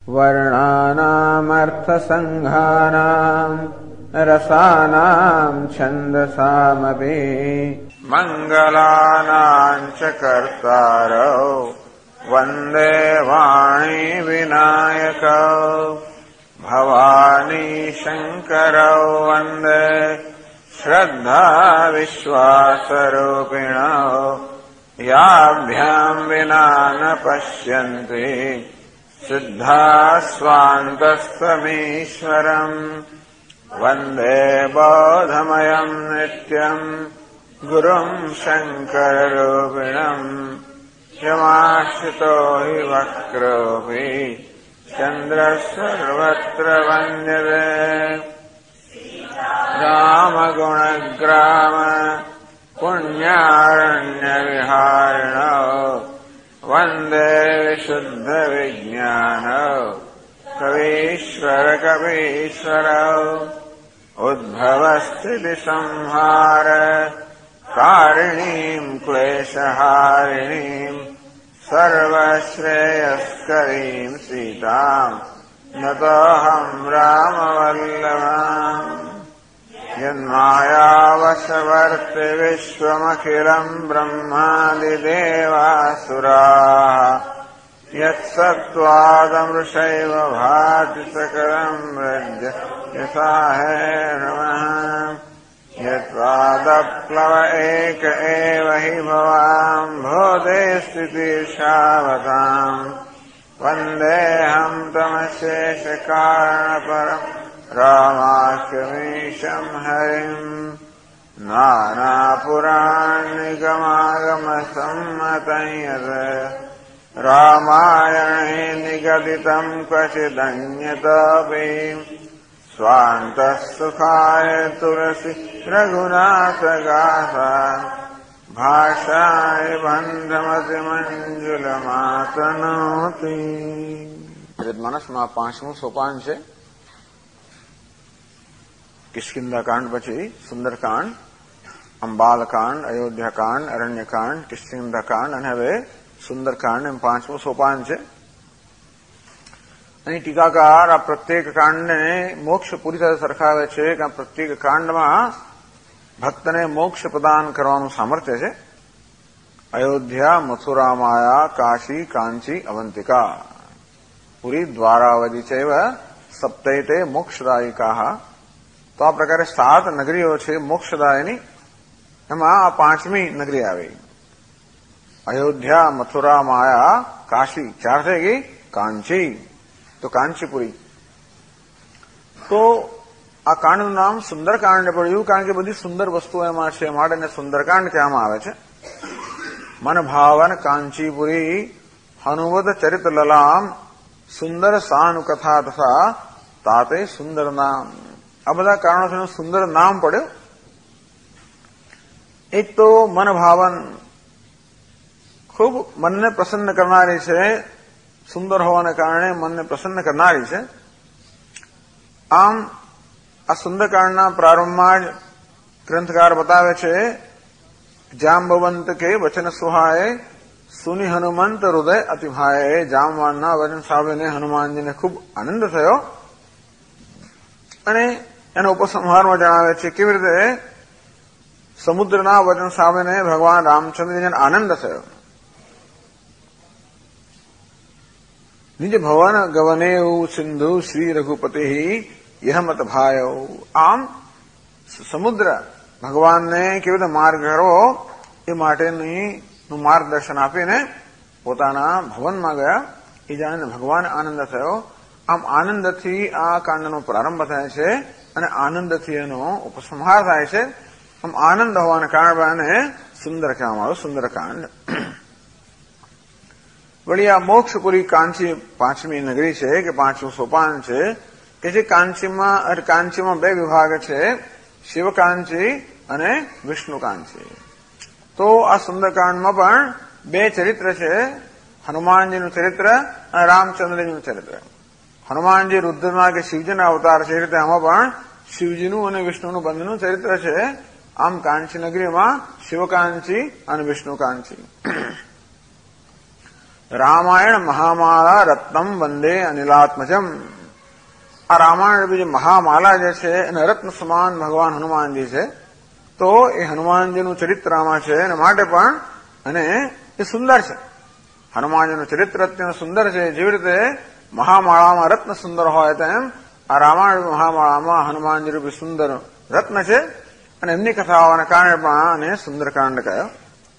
વર્ણાનામર્થસંઘાનામ રસાનામ છંદસામપી મંગલાનાં ચ કર્તારૌ વંદે વાણી વિનાયકૌ ભવાની શંકરૌ વંદે શ્રદ્ધા વિશ્વાસરૂપિણૌ યાભ્યામ વિના ન પશ્યન્તિ સિદ્ધા સ્વાંતસ્તમીશ્વરમ વંદે બોધમયમ નિત્યમ ગુરુમ શંકરરૂપિણમ યમાશ્રિતો હિ વક્રોપી ચંદ્રઃ સર્વત્ર વંદ્યતે રામગુણગ્રામ પુણ્યારણ્યવિહારિણો વંદે વિશુદ્ધવિજ્ઞાનો કવીશ્વરકવીશ્વરૌ ઉદ્ભવસ્થિતિસંહાર કારિણીં ક્લેશહારિણીં સર્વશ્રેયસ્કરીં સીતાં નતોऽહં રામવલ્લભાम् યન્માયાવશવર્તિ વિશ્વમખિલम् બ્રહ્માદિદેવાસુરાः યત્સત્ત્વાદમૃષૈવ ભાતિ સકલम् રજ્ય યથાહેર્મः યત્વાદપ્લવ એક એવ हि ભવાम् ભૂતે સ્થિતિર્ષાવતાम् વંદેऽહં તમશેષકારણપરम् રામાખ્યમીશम् હરિम् નાનાપુરાણનિગમાગમસમ્મતં યत् રામાયણે નિગદિતम् ક્વચિદન્યતપી સ્વાन्तः સુખાય તુલસી રઘુનાથગાથા ભાષાય બંધમતિમંજુલમાતનોતિ. માનસમાં 5મું સોપાન છે. કિષ્કિંધાકાંડ પછી સુંદરકાંડ, અંબાલકાંડ, અયોધ્યાકાંડ, અરણ્યકાંડ, કિષ્કિંધાકાંડ અને હવે સુંદરકાંડ એમ 5મું સોપાન છે. અહીં ટીકાકાર આ પ્રત્યેક કાંડને મોક્ષપુરી સાથે સરખાવે છે કે આ પ્રત્યેક કાંડમાં ભક્તને મોક્ષ પ્રદાન કરવાનું સામર્થ્ય છે. અયોધ્યા, મથુરા, માયા, કાશી, કાંચી, અવંતિકા, પુરી, દ્વારાવતી ચૈવ સપ્તૈતે મોક્ષદાયિકાઃ. તો આ પ્રકારે 7 નગરીઓ છે મોક્ષદાયની. એમાં આ 5મી નગરી આવી. અયોધ્યા, મથુરા, માયા, કાશી, 4 થઈ ગઈ. કાંચી તો કાંચીપુરી. તો આ કાંડનું નામ સુંદરકાંડ પડ્યું કારણ કે બધી સુંદર વસ્તુઓ એમાં છે માટે એને સુંદરકાંડ કહેવામાં આવે છે. મન ભાવન કાંચીપુરી હનુમદ ચરિત લલામ સુંદર સાનુ કથા તથા તાતે સુંદર નામ. આ બધા કારણોથી સુંદર નામ પડ્યું. એક તો મન ભાવન, ખૂબ મનને પ્રસન્ન કરનારી છે. સુંદર હોવાને કારણે મનને પ્રસન્ન કરનારી છે. આમ આ સુંદરકાંડના પ્રારંભમાં જ ગ્રંથકાર બતાવે છે જાંબવંત કે વચન સુહાય સુનિ હનુમંત હૃદય અતિભાય. જામવાનના વચન સાંભળીને હનુમાનજીને ખૂબ આનંદ થયો અને એનો ઉપસંહારમાં જણાવે છે કેવી રીતે સમુદ્રના વચન સાંભળીને ભગવાન રામચંદ્રજીને આનંદ થયો. નિજ ભવન ગવનેઉ સિંધુ શ્રી રઘુપતિ યહમત ભાયો. આમ સમુદ્ર ભગવાનને કેવી રીતે માર્ગ કરવો એ માટેનું માર્ગદર્શન આપીને પોતાના ભવનમાં ગયા. એ જાણીને ભગવાન આનંદ થયો. આમ આનંદથી આ કાંડનો પ્રારંભ થાય છે અને આનંદથી એનો ઉપસંહાર થાય છે. આમ આનંદ હોવાના કારણે સુંદર કહેવામાં આવ્યું સુંદરકાંડ. વળી આ મોક્ષપુરી કાંચી 5મી નગરી છે કે 5મું સોપાન છે કે જે કાંચીમાં 2 વિભાગ છે, શિવકાંચી અને વિષ્ણુકાંચી. તો આ સુંદરકાંડમાં પણ 2 ચરિત્ર છે, હનુમાનજીનું ચરિત્ર અને રામચંદ્રજીનું ચરિત્ર. હનુમાનજી રુદ્રમાં કે શિવજીના અવતાર છે એ રીતે આમાં પણ શિવજીનું અને વિષ્ણુનું બંનેનું ચરિત્ર છે. આમ કાંચી નગરીમાં શિવકાંચી અને વિષ્ણુકાંચી. રામાયણ મહામાલા રત્નમ વંદે અનિલાત્મજમ. આ રામાયણ જે મહામાલા જે છે એને રત્ન સમાન ભગવાન હનુમાનજી છે. તો એ હનુમાનજીનું ચરિત્ર આમાં છે એના માટે પણ અને એ સુંદર છે. હનુમાનજીનું ચરિત્ર અત્યંત સુંદર છે. જેવી રીતે મહામાળામાં રત્ન સુંદર હોય તેમ આ રામાયણ મહામાળામાં હનુમાનજી રૂપી સુંદર રત્ન છે અને એમની કથાઓના કારણે પણ આને સુંદરકાંડ કહ્યો.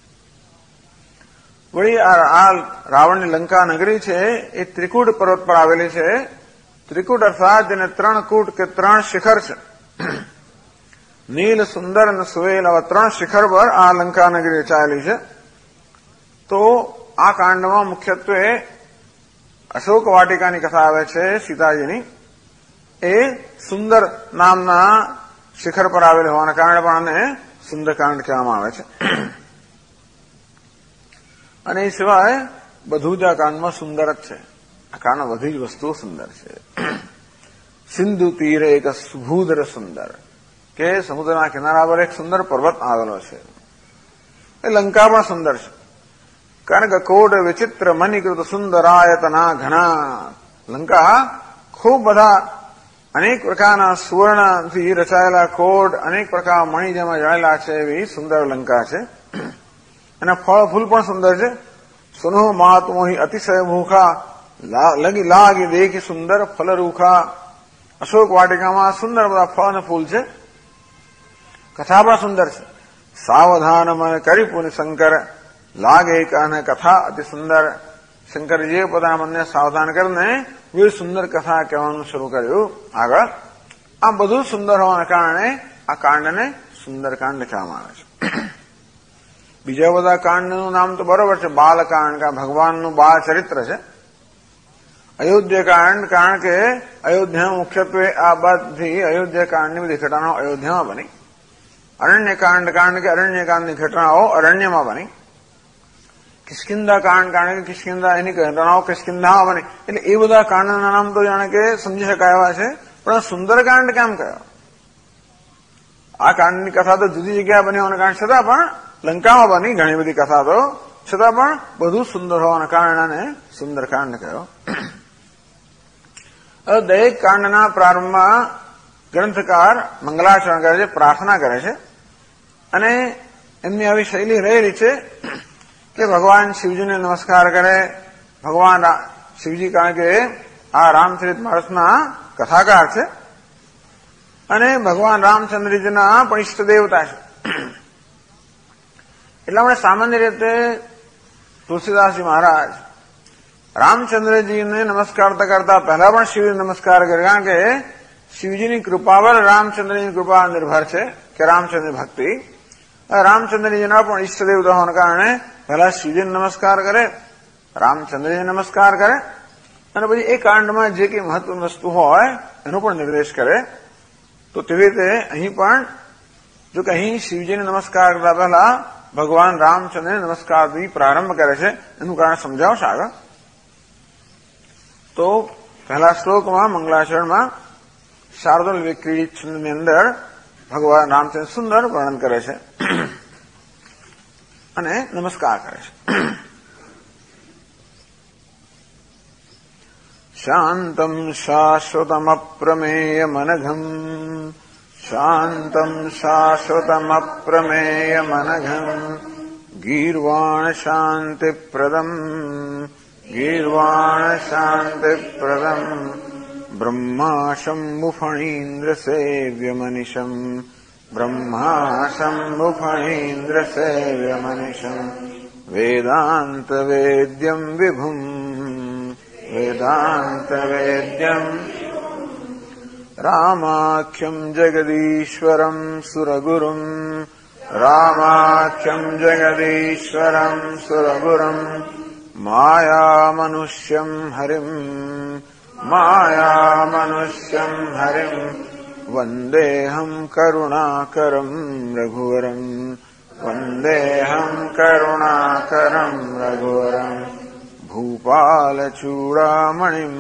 વળી આ રાવણની લંકા નગરી છે એ ત્રિકૂટ પર્વત પર આવેલી છે. ત્રિકૂટ અર્થાત જેને 3 કૂટ કે 3 શિખર છે. નીલ, સુંદર અને સુવેલ આવા 3 શિખર પર આ લંકા નગરી રચાયેલી છે. તો આ કાંડમાં મુખ્યત્વે અશોક વાટિકાની કથા આવે છે સીતાજીની. એ સુંદર નામના શિખર પર આવેલી હોવાના કારણે પણ આને સુંદરકાંડ કહેવામાં આવે છે. અને એ સિવાય બધું જ આ કાંડમાં સુંદર જ છે. આ કાંડમાં બધી જ વસ્તુઓ સુંદર છે. સિંધુ તીરે એક સુભૂદર સુંદર કે સમુદ્રના કિનારા પર એક સુંદર પર્વત આવેલો છે. એ લંકા પણ સુંદર છે. કનકકોટ વિચિત્ર મણિકૃત સુંદરાયતના ઘણા. લંકા ખૂબ બધા અનેક પ્રકારના સુવર્ણથી રચાયેલા કોટ, અનેક પ્રકાર મણિ જેમાં જળેલા છે એવી સુંદર લંકા છે. એના ફળ ફૂલ પણ સુંદર છે. સુનો મહાત્મોહી અતિશય ભૂખા લગી લાગી દેખી સુંદર ફલરૂખા. અશોક વાટિકામાં સુંદર બધા ફળ અને ફૂલ છે. કથા પણ સુંદર છે. સાવધાન મન કરી પુનિ શંકર લાગે કહને કથા અતિ સુંદર. શંકરજીએ પોતાના મનને સાવધાન કરીને એ સુંદર કથા કહેવાનું શરૂ કર્યું. આગળ આ બધું સુંદર હોવાના કારણે આ કાંડને સુંદરકાંડ કહેવામાં આવે છે. બીજા બધા કાંડનું નામ તો બરોબર છે, બાલકાંડ, કે ભગવાનનું બાળ ચરિત્ર છે. અયોધ્યાકાંડ કારણ કે અયોધ્યા મુખ્યત્વે આ બધી અયોધ્યાકાંડની બધી ઘટનાઓ અયોધ્યામાં બની. અરણ્યકાંડ કારણ કે અરણ્યકાંડની ઘટનાઓ અરણ્યમાં બની. કિષ્કિંધા કાંડ કારણ કે કિષ્કિંધા એની ઘટનાઓ કિષ્કિંધામાં બની. એટલે એ બધા કાંડના નામ તો જાણે કે સમજી શકાય એવા છે, પણ સુંદરકાંડ કેમ કહેવાય? આ કાંડની કથા તો જુદી જગ્યાએ બની હોવાના કારણે છતાં પણ લંકામાં બની ઘણી બધી કથા તો છતાં પણ બધું સુંદર હોવાના કારણે સુંદરકાંડ કહ્યો. દરેક કાંડના પ્રારંભમાં ગ્રંથકાર મંગલાચરણ કરે છે, પ્રાર્થના કરે છે. અને એમની આવી શૈલી રહેલી છે કે ભગવાન શિવજીને નમસ્કાર કરે. ભગવાન શિવજી કારણ કે આ રામચરિત માનસના કથાકાર છે અને ભગવાન રામચંદ્રજીના પણ ઇષ્ટ દેવતા છે. એટલા માટે સામાન્ય રીતે તુલસીદાસજી મહારાજ રામચંદ્રજીને નમસ્કાર કરતા પહેલા પણ શિવજીને નમસ્કાર કરે, કારણ કે શિવજીની કૃપા પર રામચંદ્રની કૃપા નિર્ભર છે કે રામચંદ્રની ભક્તિ. રામચંદ્રજીના પણ ઇષ્ટ દેવતા હોવાના કારણે પહેલા શિવજીને નમસ્કાર કરે, રામચંદ્રજીને નમસ્કાર કરે અને પછી એ કાંડમાં જે કંઈ મહત્વની વસ્તુ હોય એનો પણ નિર્દેશ કરે. તો તેવી રીતે અહીં પણ જો કે અહીં શિવજીને નમસ્કાર કરતા પહેલા ભગવાન રામચંદ્રને નમસ્કારથી પ્રારંભ કરે છે. એનું કારણ સમજાવશે આગળ. તો પહેલા શ્લોકમાં મંગલાચરણમાં શાર્દુલ વિક્રીડિત છંદની અંદર ભગવાન રામચંદ્ર સુંદર વર્ણન કરે છે અને નમસ્કાર કરે છે. શાંતમ શાશ્વતમપ્રમેયમનઘમ શાંતમ શાશ્વતમપ્રમેયમનઘમ ગીર્વાણ શાંતિપ્રદમ બ્રહ્મા શંભુફણીન્દ્ર સેવ્યમનિશમ બ્રહ્મા શંભુફણીન્દ્ર સેવ્યમનિશમ વેદાંત વેદ્યમ વિભુમ વેદાંત વેદ્યમ રામાખ્યમ જગદીશ્વરમ સુરગુરુમ રામાખ્યમ જગદીશ્વરમ સુરગુરુમ માયામનુષ્યમ હરિમ વંદેહમ કરુણાકરમ રઘુવરમ વંદેહમ કરુણાકરમ રઘુવરમ ભૂપાલચૂડામણિમ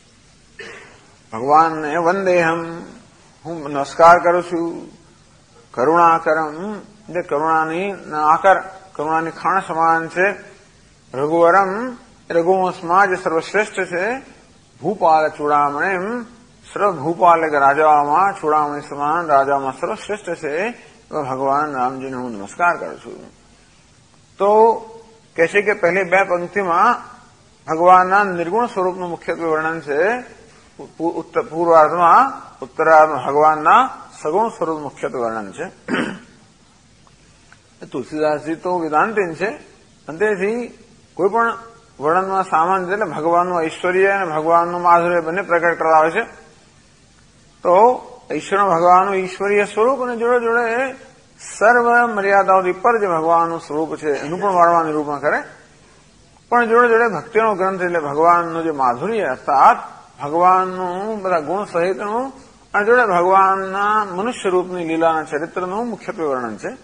ભગવાનને વંદેહમ હું નમસ્કાર કરું છું. કરુણાકરમ એટલે કરુણાની આકાર, કરુણાની ખાણ સમાન છે. રઘુવરમ રઘુવંશમાં જે સર્વશ્રેષ્ઠ છે. ભૂપાલ ચૂડામણીમ સર્વભૂપાલ એટલે રાજાઓમાં ચૂડામણી સમાન રાજામાં સર્વશ્રેષ્ઠ છે. ભગવાન રામજીને હું નમસ્કાર કરું છું. તો કહે છે કે પહેલી બે પંક્તિમાં ભગવાનના નિર્ગુણ સ્વરૂપનું મુખ્યત્વે વર્ણન છે. પૂર્વાર્ધમાં ઉત્તરાર્ધમાં ભગવાનના સગુણ સ્વરૂપ મુખ્યત્વે વર્ણન છે. તુલસીદાસજી તો વેદાંતિન છે અને તેથી કોઈ પણ વર્ણનમાં સામાન્ય એટલે ભગવાનનું ઐશ્વર્ય અને ભગવાનનું માધુર્ય બંને પ્રગટ કરતા હોય છે. તો ઈશ્વર ભગવાનનું ઈશ્વરીય સ્વરૂપ અને જોડે જોડે સર્વ મર્યાદાઓથી પર જે ભગવાનનું સ્વરૂપ છે એનું પણ વારંવાર નિરૂપણ કરે. પણ જોડે જોડે ભક્તિનો ગ્રંથ એટલે ભગવાનનું જે માધુર્ય અર્થાત ભગવાનનું બધા ગુણ સહિતનું અને જોડે ભગવાનના મનુષ્ય રૂપની લીલાના ચરિત્રનું મુખ્યત્વે વર્ણન છે.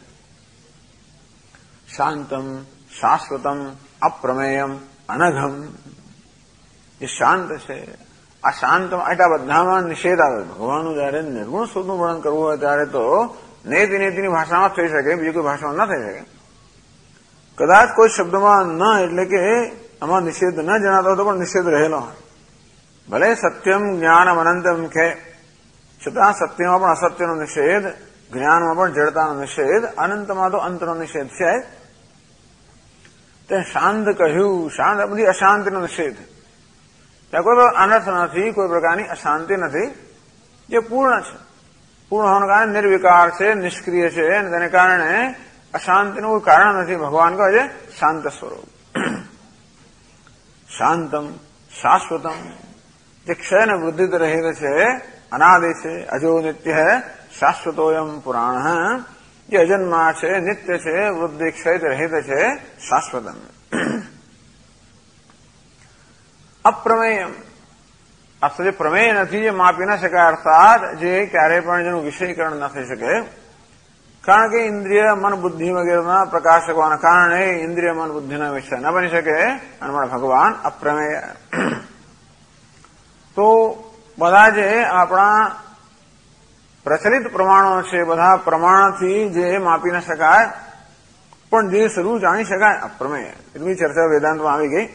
શાંતમ શાશ્વતમ અપ્રમેયમ અનઘમ જે શાંત છે. આ શાંત એટલા બધામાં નિષેધ આવે. ભગવાનનું જયારે નિર્ગુણ સ્વરૂપનું વર્ણન કરવું હોય ત્યારે તો નેતિની ભાષામાં થઈ શકે, બીજી કોઈ ભાષામાં ન થઈ શકે. કદાચ કોઈ શબ્દમાં ન એટલે કે આમાં નિષેધ ન જણાતો તો પણ નિષેધ રહેલો હોય. ભલે સત્યમ જ્ઞાનમ અનંતમ કે છતાં સત્યમાં પણ અસત્યનો નિષેધ, જ્ઞાનમાં પણ જડતાનો નિષેધ, અનંતમાં તો અંતનો નિષેધ છે. તે શાંત કહ્યું, શાંત બધી અશાંતિનો નિષેધ. ત્યાં કોઈ અનર્થ નથી, કોઈ પ્રકારની અશાંતિ નથી, જે પૂર્ણ છે. પૂર્ણ હોવાને કારણે નિર્વિકાર છે, નિષ્ક્રિય છે અને તેને કારણે અશાંતિનું કોઈ કારણ નથી. ભગવાન કહે છે શાંત સ્વરૂપ. શાંતમ શાશ્વતમ જે ક્ષય અને વૃદ્ધિ રહિત છે, અનાદિ છે, અજો નિત્ય શાશ્વતોયમ પુરાણ જે અજન્મા છે, નિત્ય છે, વૃદ્ધિ ક્ષય રહિત છે, શાશ્વતમ. અપ્રમેયમ આ જે પ્રમેય નથી, જે માપી ન શકાય, અર્થાત જે ક્યારેય પણ જેનું વિષયીકરણ ન થઈ શકે. કારણ કે ઇન્દ્રિય મન બુદ્ધિ વગેરેના પ્રકાશ હોવાના કારણે ઇન્દ્રિય મન બુદ્ધિના વિષય ન બની શકે. અને મારા ભગવાન અપ્રમેય. તો બધા જે આપણા પ્રચલિત પ્રમાણો છે, બધા પ્રમાણથી જે માપી ન શકાય પણ જે શરૂ જાણી શકાય અપ્રમેય. એટલી ચર્ચા વેદાંતમાં આવી ગઈ.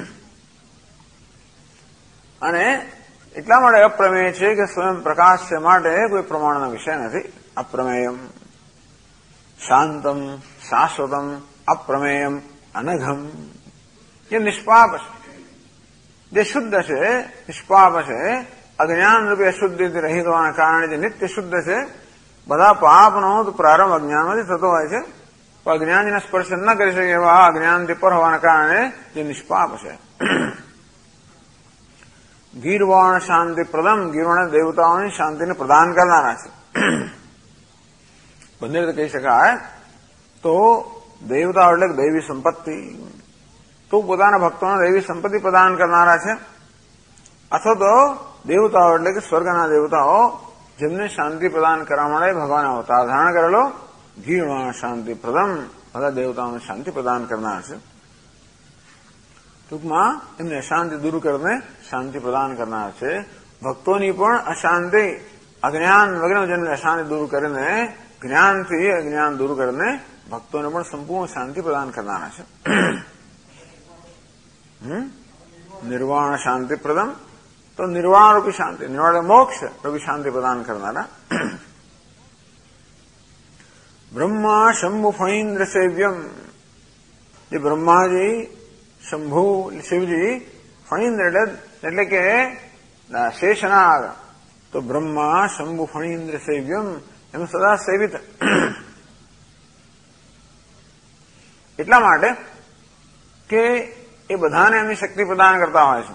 અને એટલા માટે અપ્રમેય છે કે સ્વયં પ્રકાશ છે માટે કોઈ પ્રમાણનો વિષય નથી. અપ્રમેયમ શાંતમ શાશ્વતમ અપ્રમેયમ અનઘમ જે નિષ્પાપ છે, જે શુદ્ધ છે, નિષ્પાપ છે, અજ્ઞાન રૂપે અશુદ્ધિથી રહિત હોવાના કારણે જે નિત્ય શુદ્ધ છે. બધા પાપનો પ્રારંભ અજ્ઞાનમાંથી થતો હોય છે. તો અજ્ઞાનને સ્પર્શ ન કરી શકે એવા અજ્ઞાનથી પર હોવાના કારણે જે નિષ્પાપ છે. ગીરવાણ શાંતિ પ્રદમ ગીરવાણ દેવતાઓની શાંતિને પ્રદાન કરનારા છે. બંને રીતે કહી શકાય. તો દેવતાઓ એટલે દૈવી સંપત્તિ, તો પોતાના ભક્તોને દૈવી સંપત્તિ પ્રદાન કરનારા છે. અથવા તો દેવતાઓ એટલે કે સ્વર્ગના દેવતાઓ જેમને શાંતિ પ્રદાન કરવા માટે ભગવાન અવતાર ધારણ કરેલો. ગીરવાણ શાંતિ પ્રદમ બધા દેવતાઓને શાંતિ પ્રદાન કરનાર છે. ટૂંકમાં એમને અશાંતિ દૂર કરીને શાંતિ પ્રદાન કરનાર છે. ભક્તોની પણ અશાંતિ અજ્ઞાન વગેરે જેમને અશાંતિ દૂર કરીને જ્ઞાનથી અજ્ઞાન દૂર કરીને ભક્તોને પણ સંપૂર્ણ શાંતિ પ્રદાન કરનારા છે. નિર્વાણ શાંતિ પ્રદમ તો નિર્વાણ રૂપી શાંતિ, નિર્વાણ મોક્ષ રૂપી શાંતિ પ્રદાન કરનારા. બ્રહ્મા શંભુ ફણીન્દ્ર સેવ્યમ જે બ્રહ્માજી શંભુ શિવજી ફણીન્દ્ર એટલે કે શેષનાગ. તો બ્રહ્મા શંભુ ફણીન્દ્ર સેવ્યમ એનું સદા સેવિત. એટલા માટે કે એ બધાને એમની શક્તિ પ્રદાન કરતા હોય છે.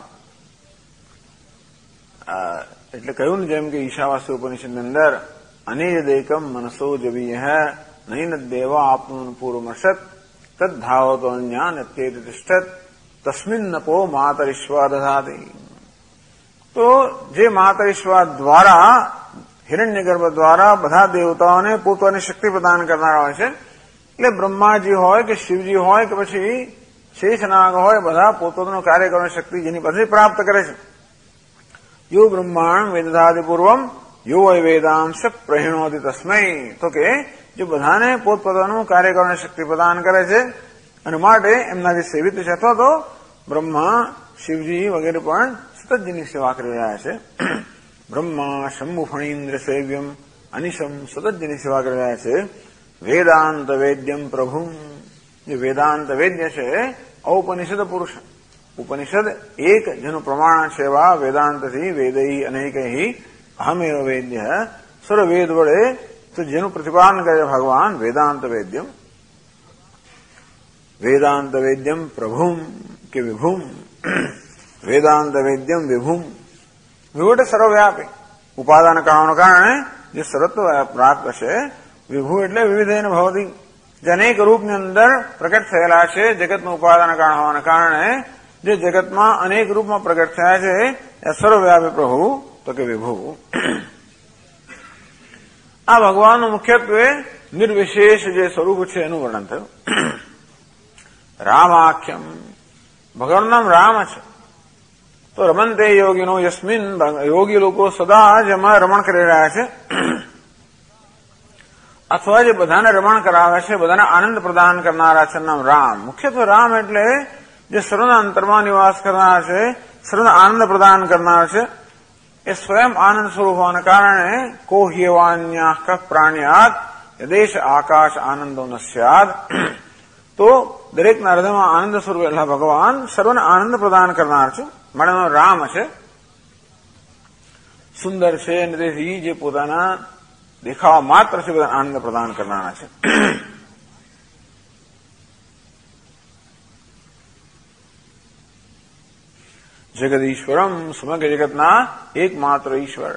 એટલે કહ્યું ને જેમ કે ઈશાવાસ્ય ઉપનિષદની અંદર અનેજ દેકમ મનસો જવીય નૈન દેવા આપનું પૂર્વમર્ષત તદ્ધાવતો જ્ઞાન તિષ્ઠત તસ્મિન નપો માતરીશ્વા દધાતિ. તો જે માતરીશ્વા દ્વારા હિરણ્યગર્ભ દ્વારા બધા દેવતાઓને પોતાની શક્તિ પ્રદાન કરનારા હોય છે. એટલે બ્રહ્માજી હોય કે શિવજી હોય કે પછી શેષનાગ હોય, બધા પોતાનું કાર્ય કરવાની શક્તિ જેની પાસે પ્રાપ્ત કરે છે. યો બ્રહ્માંડ વેદધાદિ પૂર્વમ યો વૈ વેદાંશ પ્રહિણોતિ તસ્મૈ, તો કે જે બધાને પોતપોતાનું કાર્ય કરવાની શક્તિ પ્રદાન કરે છે અને માટે એમના જે સેવિત છે અથવા તો બ્રહ્મા શિવજી વગેરે પણ સતતજીની સેવા કરી રહ્યા છે. બ્રહ્મા શંભુ ફણીન્દ્ર સેવ્યમ અનિશમ સતતજીની સેવા કરી રહ્યા છે. વેદાંત વેદ્યમ પ્રભુ, જે વેદાંત વેદ્ય છે ઔપનિષદ પુરુષ, ઉપનિષદ એક જેનું પ્રમાણ છે એવા વેદાંતથી વેદૈ અનેકૈ અહમેવ વેદ્ય, સર્વવેદ વડે તો જેનું પ્રતિપાદન કરે ભગવાન વેદાંત વેદ્યમ, વેદાંત વેદ્યમ પ્રભુમ કે વિભુમ, વેદાંત વેદ્યમ વિભુમ. વિભુ એટલે સર્વવ્યાપી, ઉપાદાન કારણો કારણે જે સર્વત્ર પ્રાપ્ત છે. વિભુ એટલે વિવિધેન ભવતી, જે અનેક રૂપની અંદર પ્રગટ થયેલા છે જગતનું ઉપાદાન કારણ હોવાના કારણે જે જગતમાં અનેક રૂપમાં પ્રગટ થયા છે એ સર્વવ્યાપી પ્રભુ તો કે વિભુ. આ ભગવાનનું મુખ્યત્વે નિર્વિશેષ જે સ્વરૂપ છે એનું વર્ણન થયું. રામાખ્યમ, ભગવાનનું નામ રામ છે. તો રમંતે યોગીનો યસ્મિન, યોગી લોકો સદા જ એમાં રમણ કરી રહ્યા છે અથવા જે બધાને રમણ કરાવે છે, બધાને આનંદ પ્રદાન કરનારા છે નામ રામ. મુખ્યત્વે રામ એટલે જે સર્વના અંતરમાં નિવાસ કરનાર છે, સર્વને આનંદ પ્રદાન કરનાર છે. એ સ્વયં આનંદ સ્વરૂપ હોવાના કારણે કો હ્યવાન્યા ક પ્રાણ્યાત યદેશ આકાશ આનંદો ન સ્યાદ, તો દરેકના હૃદયમાં આનંદ સ્વરૂપ એટલા ભગવાન સર્વને આનંદ પ્રદાન કરનાર છે. માટેનો રામ છે, સુંદર છે અને તેથી જે પોતાના દેખાવા માત્ર છે બધા આનંદ પ્રદાન કરનારા છે. જગદીશ્વરમ, સમગ્ર જગતના એકમાત્ર ઈશ્વર,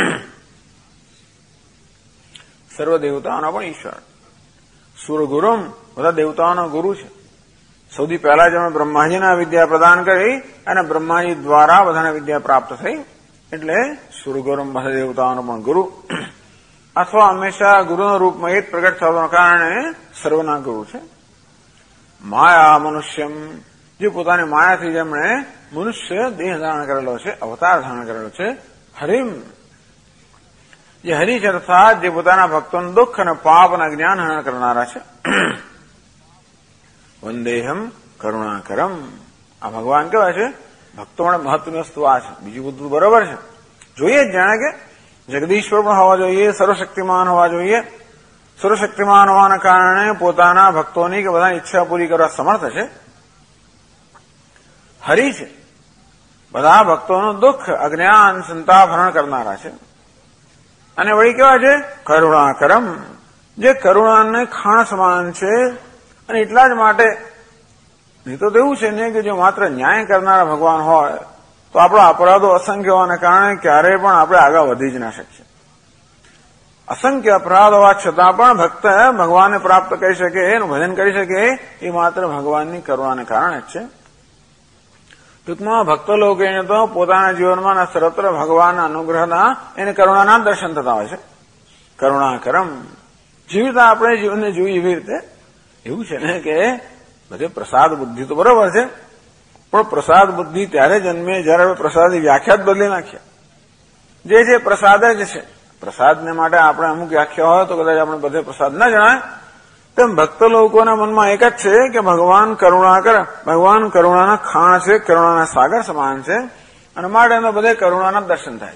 સર્વ દેવતાઓનો પણ ઈશ્વર. સુરગુરુમ, બધા દેવતાઓનો ગુરુ છે. સૌથી પહેલા જેમણે બ્રહ્માજીને વિદ્યા પ્રદાન કરી અને બ્રહ્માજી દ્વારા બધાને વિદ્યા પ્રાપ્ત થઈ એટલે સુરગુરુમ, બધા દેવતાઓનો પણ ગુરુ. અથવા હંમેશા ગુરુના રૂપમાં એ જ પ્રગટ થવાના કારણે સર્વના ગુરુ છે. માયા મનુષ્યમ, જે પોતાની માયાથી જેમણે મનુષ્ય દેહ ધારણ કરેલો છે, અવતાર ધારણ કરેલો છે. હરિમ, જે હરિ છે અર્થાત જે પોતાના ભક્તોનું દુઃખ અને પાપ અને જ્ઞાન હરણ કરનારા છે. વંદેહમ કરુણાકરમ, આ ભગવાન કેવા છે? ભક્તો માટે મહત્વની વસ્તુ આ છે. બીજું બધું બરોબર છે, જોઈએ જ જાણે કે જગદીશ્વર પણ હોવા જોઈએ, સર્વશક્તિમાન હોવા જોઈએ. સર્વશક્તિમાન હોવાના કારણે પોતાના ભક્તોની કે બધાની ઈચ્છા પૂરી કરવા સમર્થ છે. હરિ છે, બધા ભક્તોનું દુઃખ અજ્ઞાન સંતાપ હરણ કરનારા છે. અને વળી કેવા છે? કરુણાકરમ, જે કરુણાને ખાણ સમાન છે. અને એટલા જ માટે નહીં તો એવું છે ને કે જો માત્ર ન્યાય કરનારા ભગવાન હોય તો આપણા અપરાધો અસંખ્ય હોવાના કારણે ક્યારેય પણ આપણે આગળ વધી જ ના શકીએ. અસંખ્ય અપરાધ હોવા છતાં પણ ભક્ત ભગવાનને પ્રાપ્ત કરી શકે, એનું ભજન કરી શકે, એ માત્ર ભગવાનની કરુણાને કારણે જ છે. ટૂંકમાં ભક્ત લોકોને તો પોતાના જીવનમાં સર્વત્ર ભગવાનના અનુગ્રહના એને કરુણાના દર્શન થતા હોય છે. કરુણાકરમ, જેવી રીતે આપણે જીવનને જોઈએ એવી રીતે એવું છે ને કે બધે પ્રસાદ બુદ્ધિ તો બરોબર છે, પણ પ્રસાદ બુદ્ધિ ત્યારે જન્મે જયારે આપણે પ્રસાદની વ્યાખ્યા જ બદલી નાખીએ. જે છે પ્રસાદ જ છે. પ્રસાદને માટે આપણે અમુક વ્યાખ્યા હોય તો કદાચ આપણે બધે પ્રસાદ ન જણાય. તેમ ભક્ત લોકોના મનમાં એક જ છે કે ભગવાન કરુણાકર, ભગવાન કરુણાના ખાણ છે, કરુણાના સાગર સમાન છે અને માટે એમને બધે કરુણાના દર્શન થાય.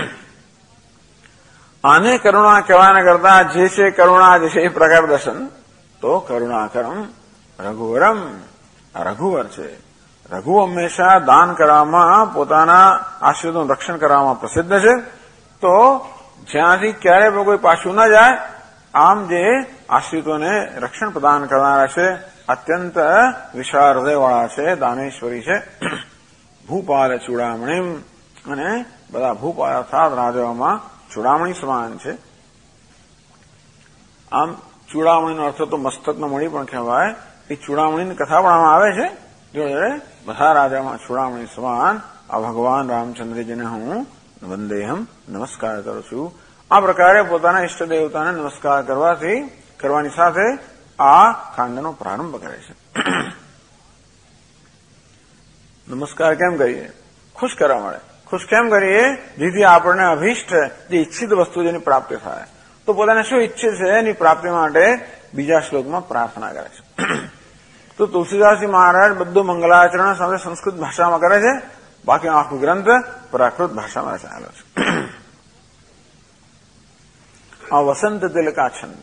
આને કરુણા કહેવાના કરતા જે છે કરુણા જે છે એ પ્રકાર દર્શન. તો કરુણાકરમ રઘુવરમ, રઘુવર છે. રઘુ હંમેશા દાન કરવામાં, પોતાના આશ્રિતોનું રક્ષણ કરવામાં પ્રસિદ્ધ છે. તો જ્યાંથી ક્યારેય પણ કોઈ પાછું ન જાય, આમ જે આશ્રિતોને રક્ષણ પ્રદાન કરનારા છે, અત્યંત વિશાળ હૃદયવાળા છે, દાનેશ્વરી છે. ભૂપાલ ચૂડામણીમ, અને બધા ભૂપાલ અર્થાત રાજાઓમાં ચૂડામણી સમાન છે. આમ ચૂડામણીનો અર્થ તો મસ્તકનો મણી પણ કહેવાય. એ ચૂડામણીની કથા પણ આમાં આવે છે. જોડે બધા રાજામાં ચૂડામણી સમાન આ ભગવાન રામચંદ્રજીને હું વંદેહમ નમસ્કાર કરું છું. આ પ્રકારે પોતાના ઈષ્ટ દેવતાને નમસ્કાર કરવાની સાથે આ કાંડનો પ્રારંભ કરે છે. નમસ્કાર કેમ કરીએ? ખુશ કરવા મળે. ખુશ કેમ કરીએ? જેથી આપણને અભિષ્ટ જે ઈચ્છિત વસ્તુ જેની પ્રાપ્તિ થાય. તો પોતાને શું ઈચ્છે છે એની પ્રાપ્તિ માટે બીજા શ્લોકમાં પ્રાર્થના કરે છે. તો તુલસીદાસજી મહારાજ બધું મંગલાચરણ સાથે સંસ્કૃત ભાષામાં કરે છે, બાકી આખો ગ્રંથ પ્રાકૃત ભાષામાં રચાયેલો છે. આ વસંત તિલકા છંદ.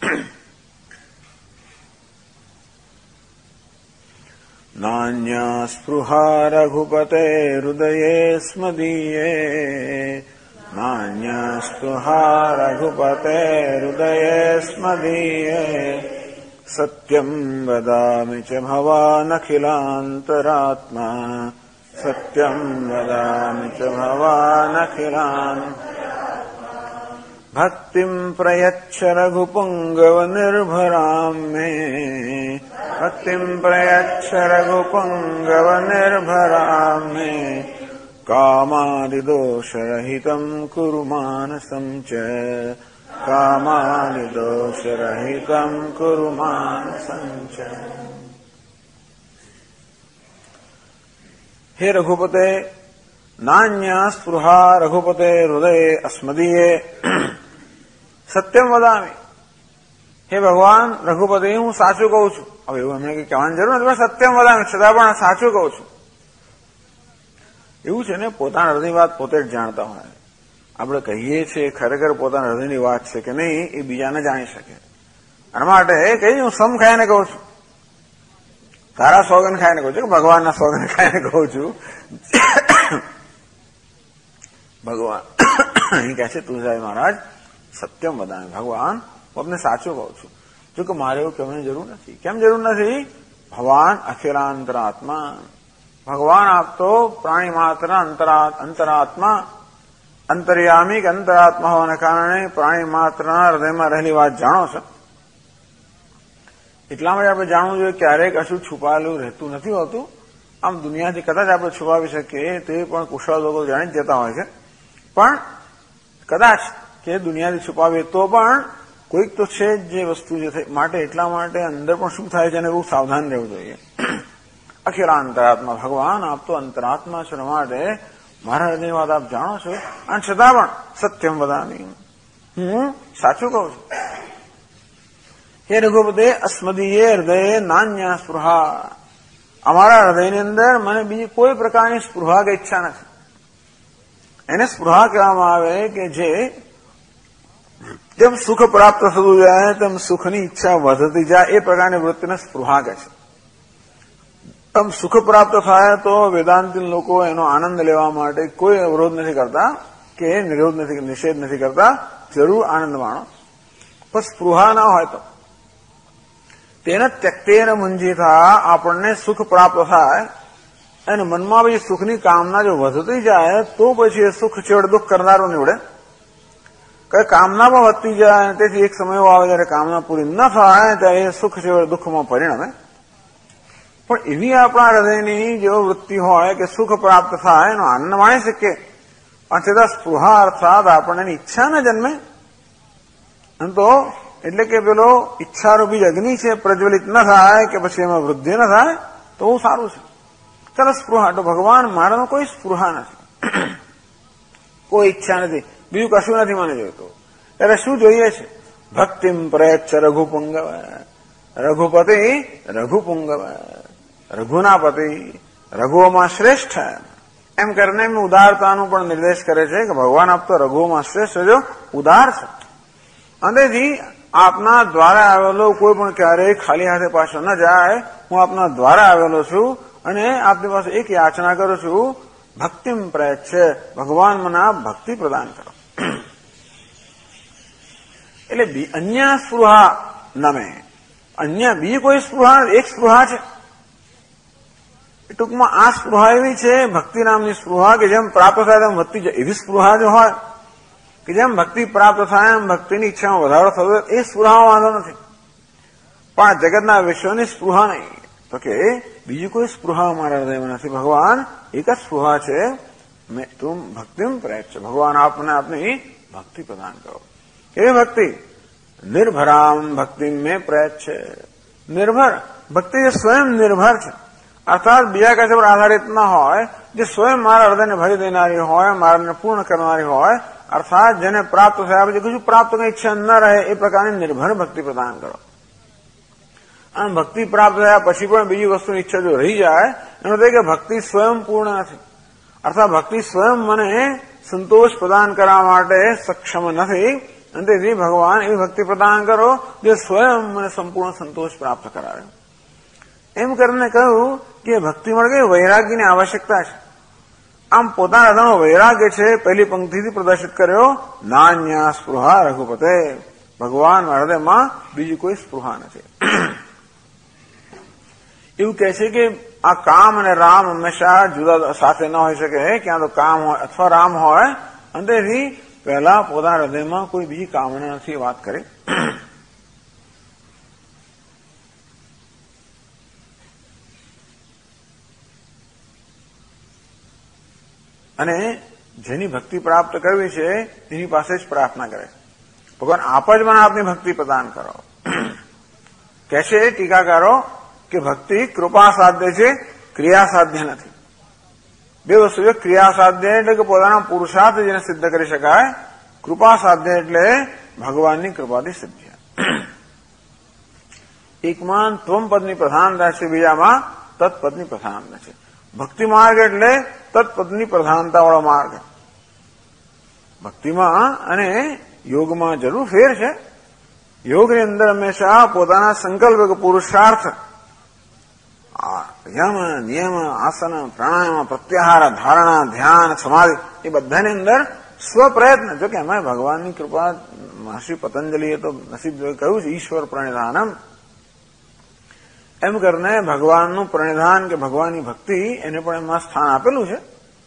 નાન્યા સ્પૃહા રઘુપતે હૃદયે સ્મદીયે, નાન્યા સ્પૃહા રઘુપતે હૃદયે સ્મદીયે, સત્યમ વદામિ ચ ભવાનખિલાંતરાત્મા, સત્યમ વદામિ ચ ભવાનખિલાંતરાત્મા. ભક્તિમ પ્રયચ્છ રઘુપુંગવ નિર્ભરામ મે, ભક્તિમ પ્રયચ્છ રઘુપુંગવ નિર્ભરામ મે, કામાદિદોષરહિતમ કુરુ માનસં ચ, કામાદિદોષરહિતમ કુરુ માનસં ચ. હે રઘુપતે, નાન્યા સ્પૃહા રઘુપતે હૃદયે અસ્મદીયે, સત્યમ વદામી. હે ભગવાન રઘુપતિ, હું સાચું કહું છું. હવે એવું એમને કહેવાની જરૂર નથી, સત્યમ વદામી, છતાં પણ સાચું કહું છું. એવું છે ને, પોતાના હૃદયની વાત પોતે જ જાણતા હોય. આપણે કહીએ છીએ ખરેખર પોતાના હૃદયની વાત છે કે નહીં એ બીજાને જાણી શકે. એના માટે કહી હું સમ ખાઈને કહું છું, તારા સોગન ખાઈને કહું છું, કે ભગવાનના સોગન ખાઈને કહું છું. ભગવાન અહીં કહે છે તુલસીદાસ મહારાજ, સત્યમ વદામી, ભગવાન હું આપને સાચું કહું છું. જો કે મારે એવું કહેવાની જરૂર નથી. કેમ જરૂર નથી? ભગવાન અખિલાંતરાત્મા, ભગવાન આપ તો પ્રાણી માત્ર અંતરાત્મા, અંતર્યામી કે અંતરાત્મા હોવાને કારણે પ્રાણી માત્રના હૃદયમાં રહેલી વાત જાણો છો. એટલા માટે આપણે જાણવું જોઈએ ક્યારેક કશું છુપાયેલું રહેતું નથી હોતું. આમ દુનિયાથી કદાચ આપણે છુપાવી શકીએ તે પણ કુશળ લોકો જાણી જ જતા હોય છે. પણ કદાચ કે દુનિયાથી છુપાવીએ તો પણ કોઈક તો છે જે વસ્તુ જે માટે એટલા માટે અંદર પણ શું થાય છે અને બહુ સાવધાન રહેવું જોઈએ. અખિલાંતરાત્મા, ભગવાન આપ તો અંતરાત્મા છો માટે મારા હૃદયની વાત આપ જાણો છો, અને છતાં પણ સત્યમ વદામી, હું સાચું કહું છું. હે રઘુપતે, અસ્મદીયે હૃદયે નાન્યા સ્પૃહા, અમારા હૃદયની અંદર મને બીજી કોઈ પ્રકારની સ્પૃહા કે ઈચ્છા નથી. એને સ્પૃહા કહેવામાં આવે કે જેમ સુખ પ્રાપ્ત થતું જાય તેમ સુખની ઈચ્છા વધતી જાય, એ પ્રકારની વૃત્તિને સ્પૃહા કહે છે. આમ સુખ પ્રાપ્ત થાય તો વેદાંતી લોકો એનો આનંદ લેવા માટે કોઈ અવરોધ નથી કરતા કે નિષેધ નથી કરતા, જરૂર આનંદ માણો. પણ સ્પૃહા ના હોય તો તેને ત્યક્તેન મુંજીથા, આપણને સુખ પ્રાપ્ત થાય અને મનમાં પછી સુખની કામના જો વધતી જાય તો પછી એ સુખ છેવટે દુઃખ કરનારું નીવડે. કઈ કામના પણ વધતી જાય, તેથી એક સમય આવે જયારે કામના પૂરી ન થાય ત્યારે એ સુખ છેવટે દુઃખમાં પરિણમે. પણ એવી આપણા હૃદયની જો વૃત્તિ હોય કે સુખ પ્રાપ્ત થાય એનો આનંદ માણી શકીએ, અને છતાં સ્પૃહા અર્થાત આપણને ઈચ્છા ન જન્મે. તો એટલે કે પેલો ઈચ્છારૂપી અગ્નિ છે પ્રજ્વલિત ન થાય કે પછી એમાં વૃદ્ધિ ન થાય તો બહુ સારું છે. ચાલો સ્પૃહા, તો ભગવાન મારામાં કોઈ સ્પૃહા નથી, કોઈ ઈચ્છા નથી, બીજું કશું નથી મને જોઈતું. ત્યારે શું જોઈએ છે? ભક્તિમ પ્રયચ્છ રઘુપુંગવ, રઘુપતિ રઘુપુંગવ, રઘુના પતિ, રઘુઓમાં શ્રેષ્ઠ, એમ કરીને એમ ઉદારતાનું પણ નિર્દેશ કરે છે કે ભગવાન આપ તો રઘુઓમાં શ્રેષ્ઠ જો ઉદાર છે. અંતેથી આપના દ્વારા આવેલો કોઈ પણ ક્યારેય ખાલી હાથે પાછો ન જાય. હું આપના દ્વારા આવેલો છું અને આપની પાસે એક યાચના કરું છું, ભક્તિમ પ્રયચ્છ, ભગવાન મને આપ ભક્તિ પ્રદાન કરો. એટલે અન્ય સ્પૃહા નમે, અન્ય બીજી કોઈ સ્પૃહા, એક સ્પૃહા છે. ટૂંકમાં આ સ્પૃહા એવી છે, ભક્તિ નામની સ્પૃહા કે જેમ પ્રાપ્ત થાય તેમ વધતી જાય. એવી સ્પૃહા જો હોય કે જેમ ભક્તિ પ્રાપ્ત થાય એમ ભક્તિની ઈચ્છામાં વધારો થતો, એ સ્પૃહા વાંધો નથી. પણ જગતના વિશ્વની સ્પૃહા નહીં. તો કે બીજી કોઈ સ્પૃહા મારા હૃદયમાં નથી. ભગવાન એક જ સ્પૃહા છે, મેં તું ભક્તિમ પ્રયચ્છ, ભગવાન આપની ભક્તિ પ્રદાન કરો. કેવી ભક્તિ? નિર્ભરામ ભક્તિ મેં પ્રયચ્છ, નિર્ભર ભક્તિ જે સ્વયં નિર્ભર છે. અર્થાત બીજા કશા પર આધારિત ન હોય, જે સ્વયં મારા હૃદયને ભરી દેનારી હોય, મારાને પૂર્ણ કરનારી હોય, અર્થાત જેને પ્રાપ્ત થયા પછી કશું પ્રાપ્ત કઈ ઈચ્છા ન રહે એ પ્રકારની નિર્ભર ભક્તિ પ્રદાન કરો. આમ ભક્તિ પ્રાપ્ત થયા પછી પણ બીજી વસ્તુની ઈચ્છા જો રહી જાય એનો એટલે કે ભક્તિ સ્વયં પૂર્ણ નથી. અર્થાત ભક્તિ સ્વયં મને સંતોષ પ્રદાન કરવા માટે સક્ષમ નથી, અને તેથી ભગવાન એવી ભક્તિ પ્રદાન કરો જે સ્વયં મને સંપૂર્ણ સંતોષ પ્રાપ્ત કરાવે. એમ કરીને કહ્યું કે ભક્તિ માટે વૈરાગ્યની આવશ્યકતા છે. આમ પોતાના હૃદયનો વૈરાગ્ય છે પહેલી પંક્તિથી પ્રદર્શિત કર્યો. નાન્યા સ્પૃહા રઘુપતે, ભગવાન હૃદયમાં બીજી કોઈ સ્પૃહા નથી. એવું કહે છે કે આ કામ અને રામ હંમેશા જુદા સાથે ન હોઈ શકે, ક્યાં તો કામ હોય અથવા રામ હોય, અને તેથી પહેલા પોતાના હૃદયમાં કોઈ બીજી કામના નથી વાત કરી. અને જેની ભક્તિ પ્રાપ્ત કરવી છે તેની પાસે જ પ્રાર્થના કરે છે, ભગવાન આપ જ મને આપની ભક્તિ પ્રદાન કરો. કહેશે ટીકાકારો કે ભક્તિ કૃપા સાધ્ય છે, ક્રિયા સાધ્ય નથી. બે વસ્તુ છે. ક્રિયા સાધ્ય એટલે કે પોતાના પુરુષાર્થ જેને સિદ્ધ કરી શકાય, કૃપા સાધ્ય એટલે ભગવાનની કૃપાથી સિદ્ધ. એકમાં ત્વમ પદની પ્રધાનતા છે, બીજામાં તત્પદની પ્રધાનતા છે. ભક્તિ માર્ગ એટલે તત્પદની પ્રધાનતા વાળો માર્ગ. ભક્તિમાં અને યોગમાં જરૂર ફેર છે. યોગની અંદર હંમેશા પોતાના સંકલ્પ કે પુરુષાર્થ, યમ નિયમ આસન પ્રાણાયામ પ્રત્યાહાર ધારણા ધ્યાન સમાધિ એ બધાની અંદર સ્વપ્રયત્ન. જો કે એમાં ભગવાનની કૃપા મહર્ષિ પતંજલિએ તો નસીબ કહ્યું છે ઈશ્વર પ્રણિધાનમ. એમ કરીને ભગવાનનું પ્રણિધાન કે ભગવાનની ભક્તિ એને પણ એમાં સ્થાન આપેલું છે.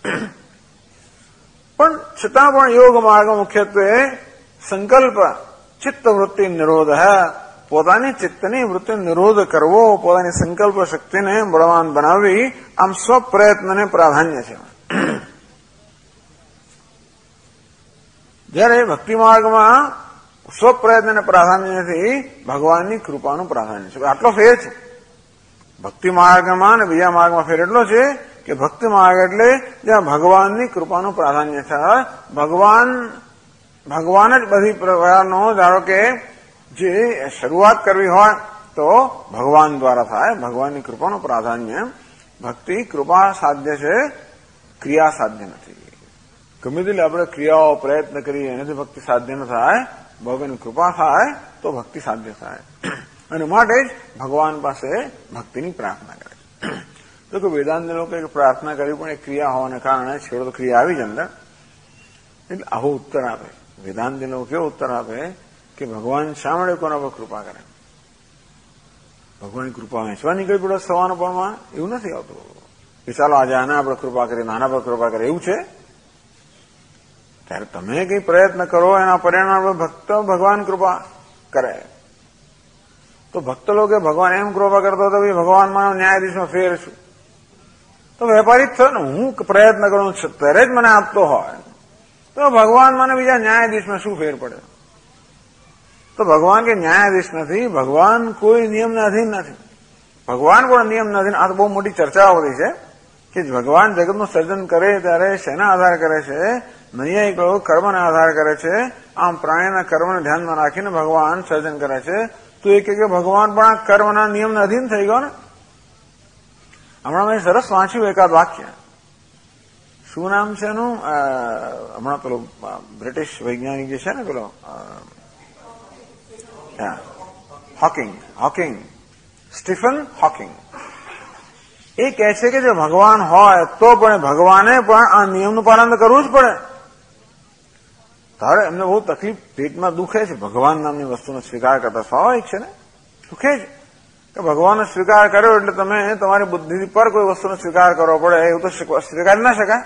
પણ છતાં પણ યોગ માર્ગ મુખ્યત્વે સંકલ્પ ચિત્ત વૃત્તિ નિરોધ, પોતાની ચિત્તની વૃત્તિ નિરોધ કરવો, પોતાની સંકલ્પ શક્તિને બળવાન બનાવવી, આમ સ્વપ્રયત્નને પ્રાધાન્ય છે. જ્યારે ભક્તિ માર્ગમાં સ્વપ્રયત્નને પ્રાધાન્ય નથી, ભગવાનની કૃપાનું પ્રાધાન્ય છે. આટલો ફેર છે ભક્તિ માર્ગમાં અને બીજા માર્ગમાં. ફેર એટલો છે કે ભક્તિ માર્ગ એટલે જ્યાં ભગવાનની કૃપાનું પ્રાધાન્ય છે. ભગવાન જ બધી પ્રકારનો, ધારો કે જે શરૂઆત કરવી હોય તો ભગવાન દ્વારા થાય, ભગવાનની કૃપાનું પ્રાધાન્ય. ભક્તિ કૃપા સાધ્ય છે, ક્રિયા સાધ્ય નથી. ગમે તેટલી આપણે ક્રિયાઓ પ્રયત્ન કરીએ એનાથી ભક્તિ સાધ્ય ન થાય, ભગવાનની કૃપા થાય તો ભક્તિ સાધ્ય થાય. અને માટે જ ભગવાન પાસે ભક્તિની પ્રાર્થના કરે. તો કે વેદાંત લોકો પ્રાર્થના કરી પણ એ ક્રિયા હોવાને કારણે છેડો તો ક્રિયા આવી જ અંદર. એટલે આવો ઉત્તર આપે વેદાંત લોકો. કેવો ઉત્તર આપે કે ભગવાન શા માટે કોના પર કૃપા કરે? ભગવાનની કૃપા વેચવા નીકળી પડે સવારના પણમાં એવું નથી આવતું કે ચાલો આજે આના આપણે કૃપા કરીએ, નાના પર કૃપા કરે, એવું છે. ત્યારે તમે કઈ પ્રયત્ન કરો, એના પરિણામ ભક્ત ભગવાન કૃપા કરે. તો ભક્ત લોકો ભગવાન એમ કૃપા કરતો હતો કે ભગવાન માનો ન્યાયાધીશમાં ફેર છું. તો વેપારી જ થયો ને, હું પ્રયત્ન કરું ત્યારે જ મને આપતો હોય તો ભગવાન મને બીજા ન્યાયાધીશમાં શું ફેર પડે? તો ભગવાન કે ન્યાયાધીશ નથી, ભગવાન કોઈ નિયમના અધીન નથી. ભગવાન પણ નિયમના અધીન. આ તો બહુ મોટી ચર્ચાઓ બધી છે કે ભગવાન જગતનું સર્જન કરે ત્યારે શેના આધાર કરે છે? નૈયાયિક લોકો કર્મના આધાર કરે છે. આમ પ્રાણીના કર્મને ધ્યાનમાં રાખીને ભગવાન સર્જન કરે છે. તો એ કે ભગવાન પણ આ કર્મના નિયમના અધીન થઈ ગયો ને. હમણાં મેં સરસ વાંચ્યું એકાદ વાક્ય. શું નામ છે એનું? હમણાં પેલો બ્રિટિશ વૈજ્ઞાનિક જે છે ને, પેલો હોકિંગ, સ્ટીફન હોકિંગ. એ કહે છે કે જો ભગવાન હોય તો પણ ભગવાને પણ આ નિયમનું પાલન કરવું જ પડે. તારે એમને બહુ તકલીફ, પેટમાં દુખે છે ભગવાન નામની વસ્તુનો સ્વીકાર કરતા. સ્વાભાવિક છે ને, દુખે છે કે ભગવાનનો સ્વીકાર કર્યો એટલે તમે તમારી બુદ્ધિ પર કોઈ વસ્તુનો સ્વીકાર કરવો પડે. એવું તો સ્વીકારી ના શકાય.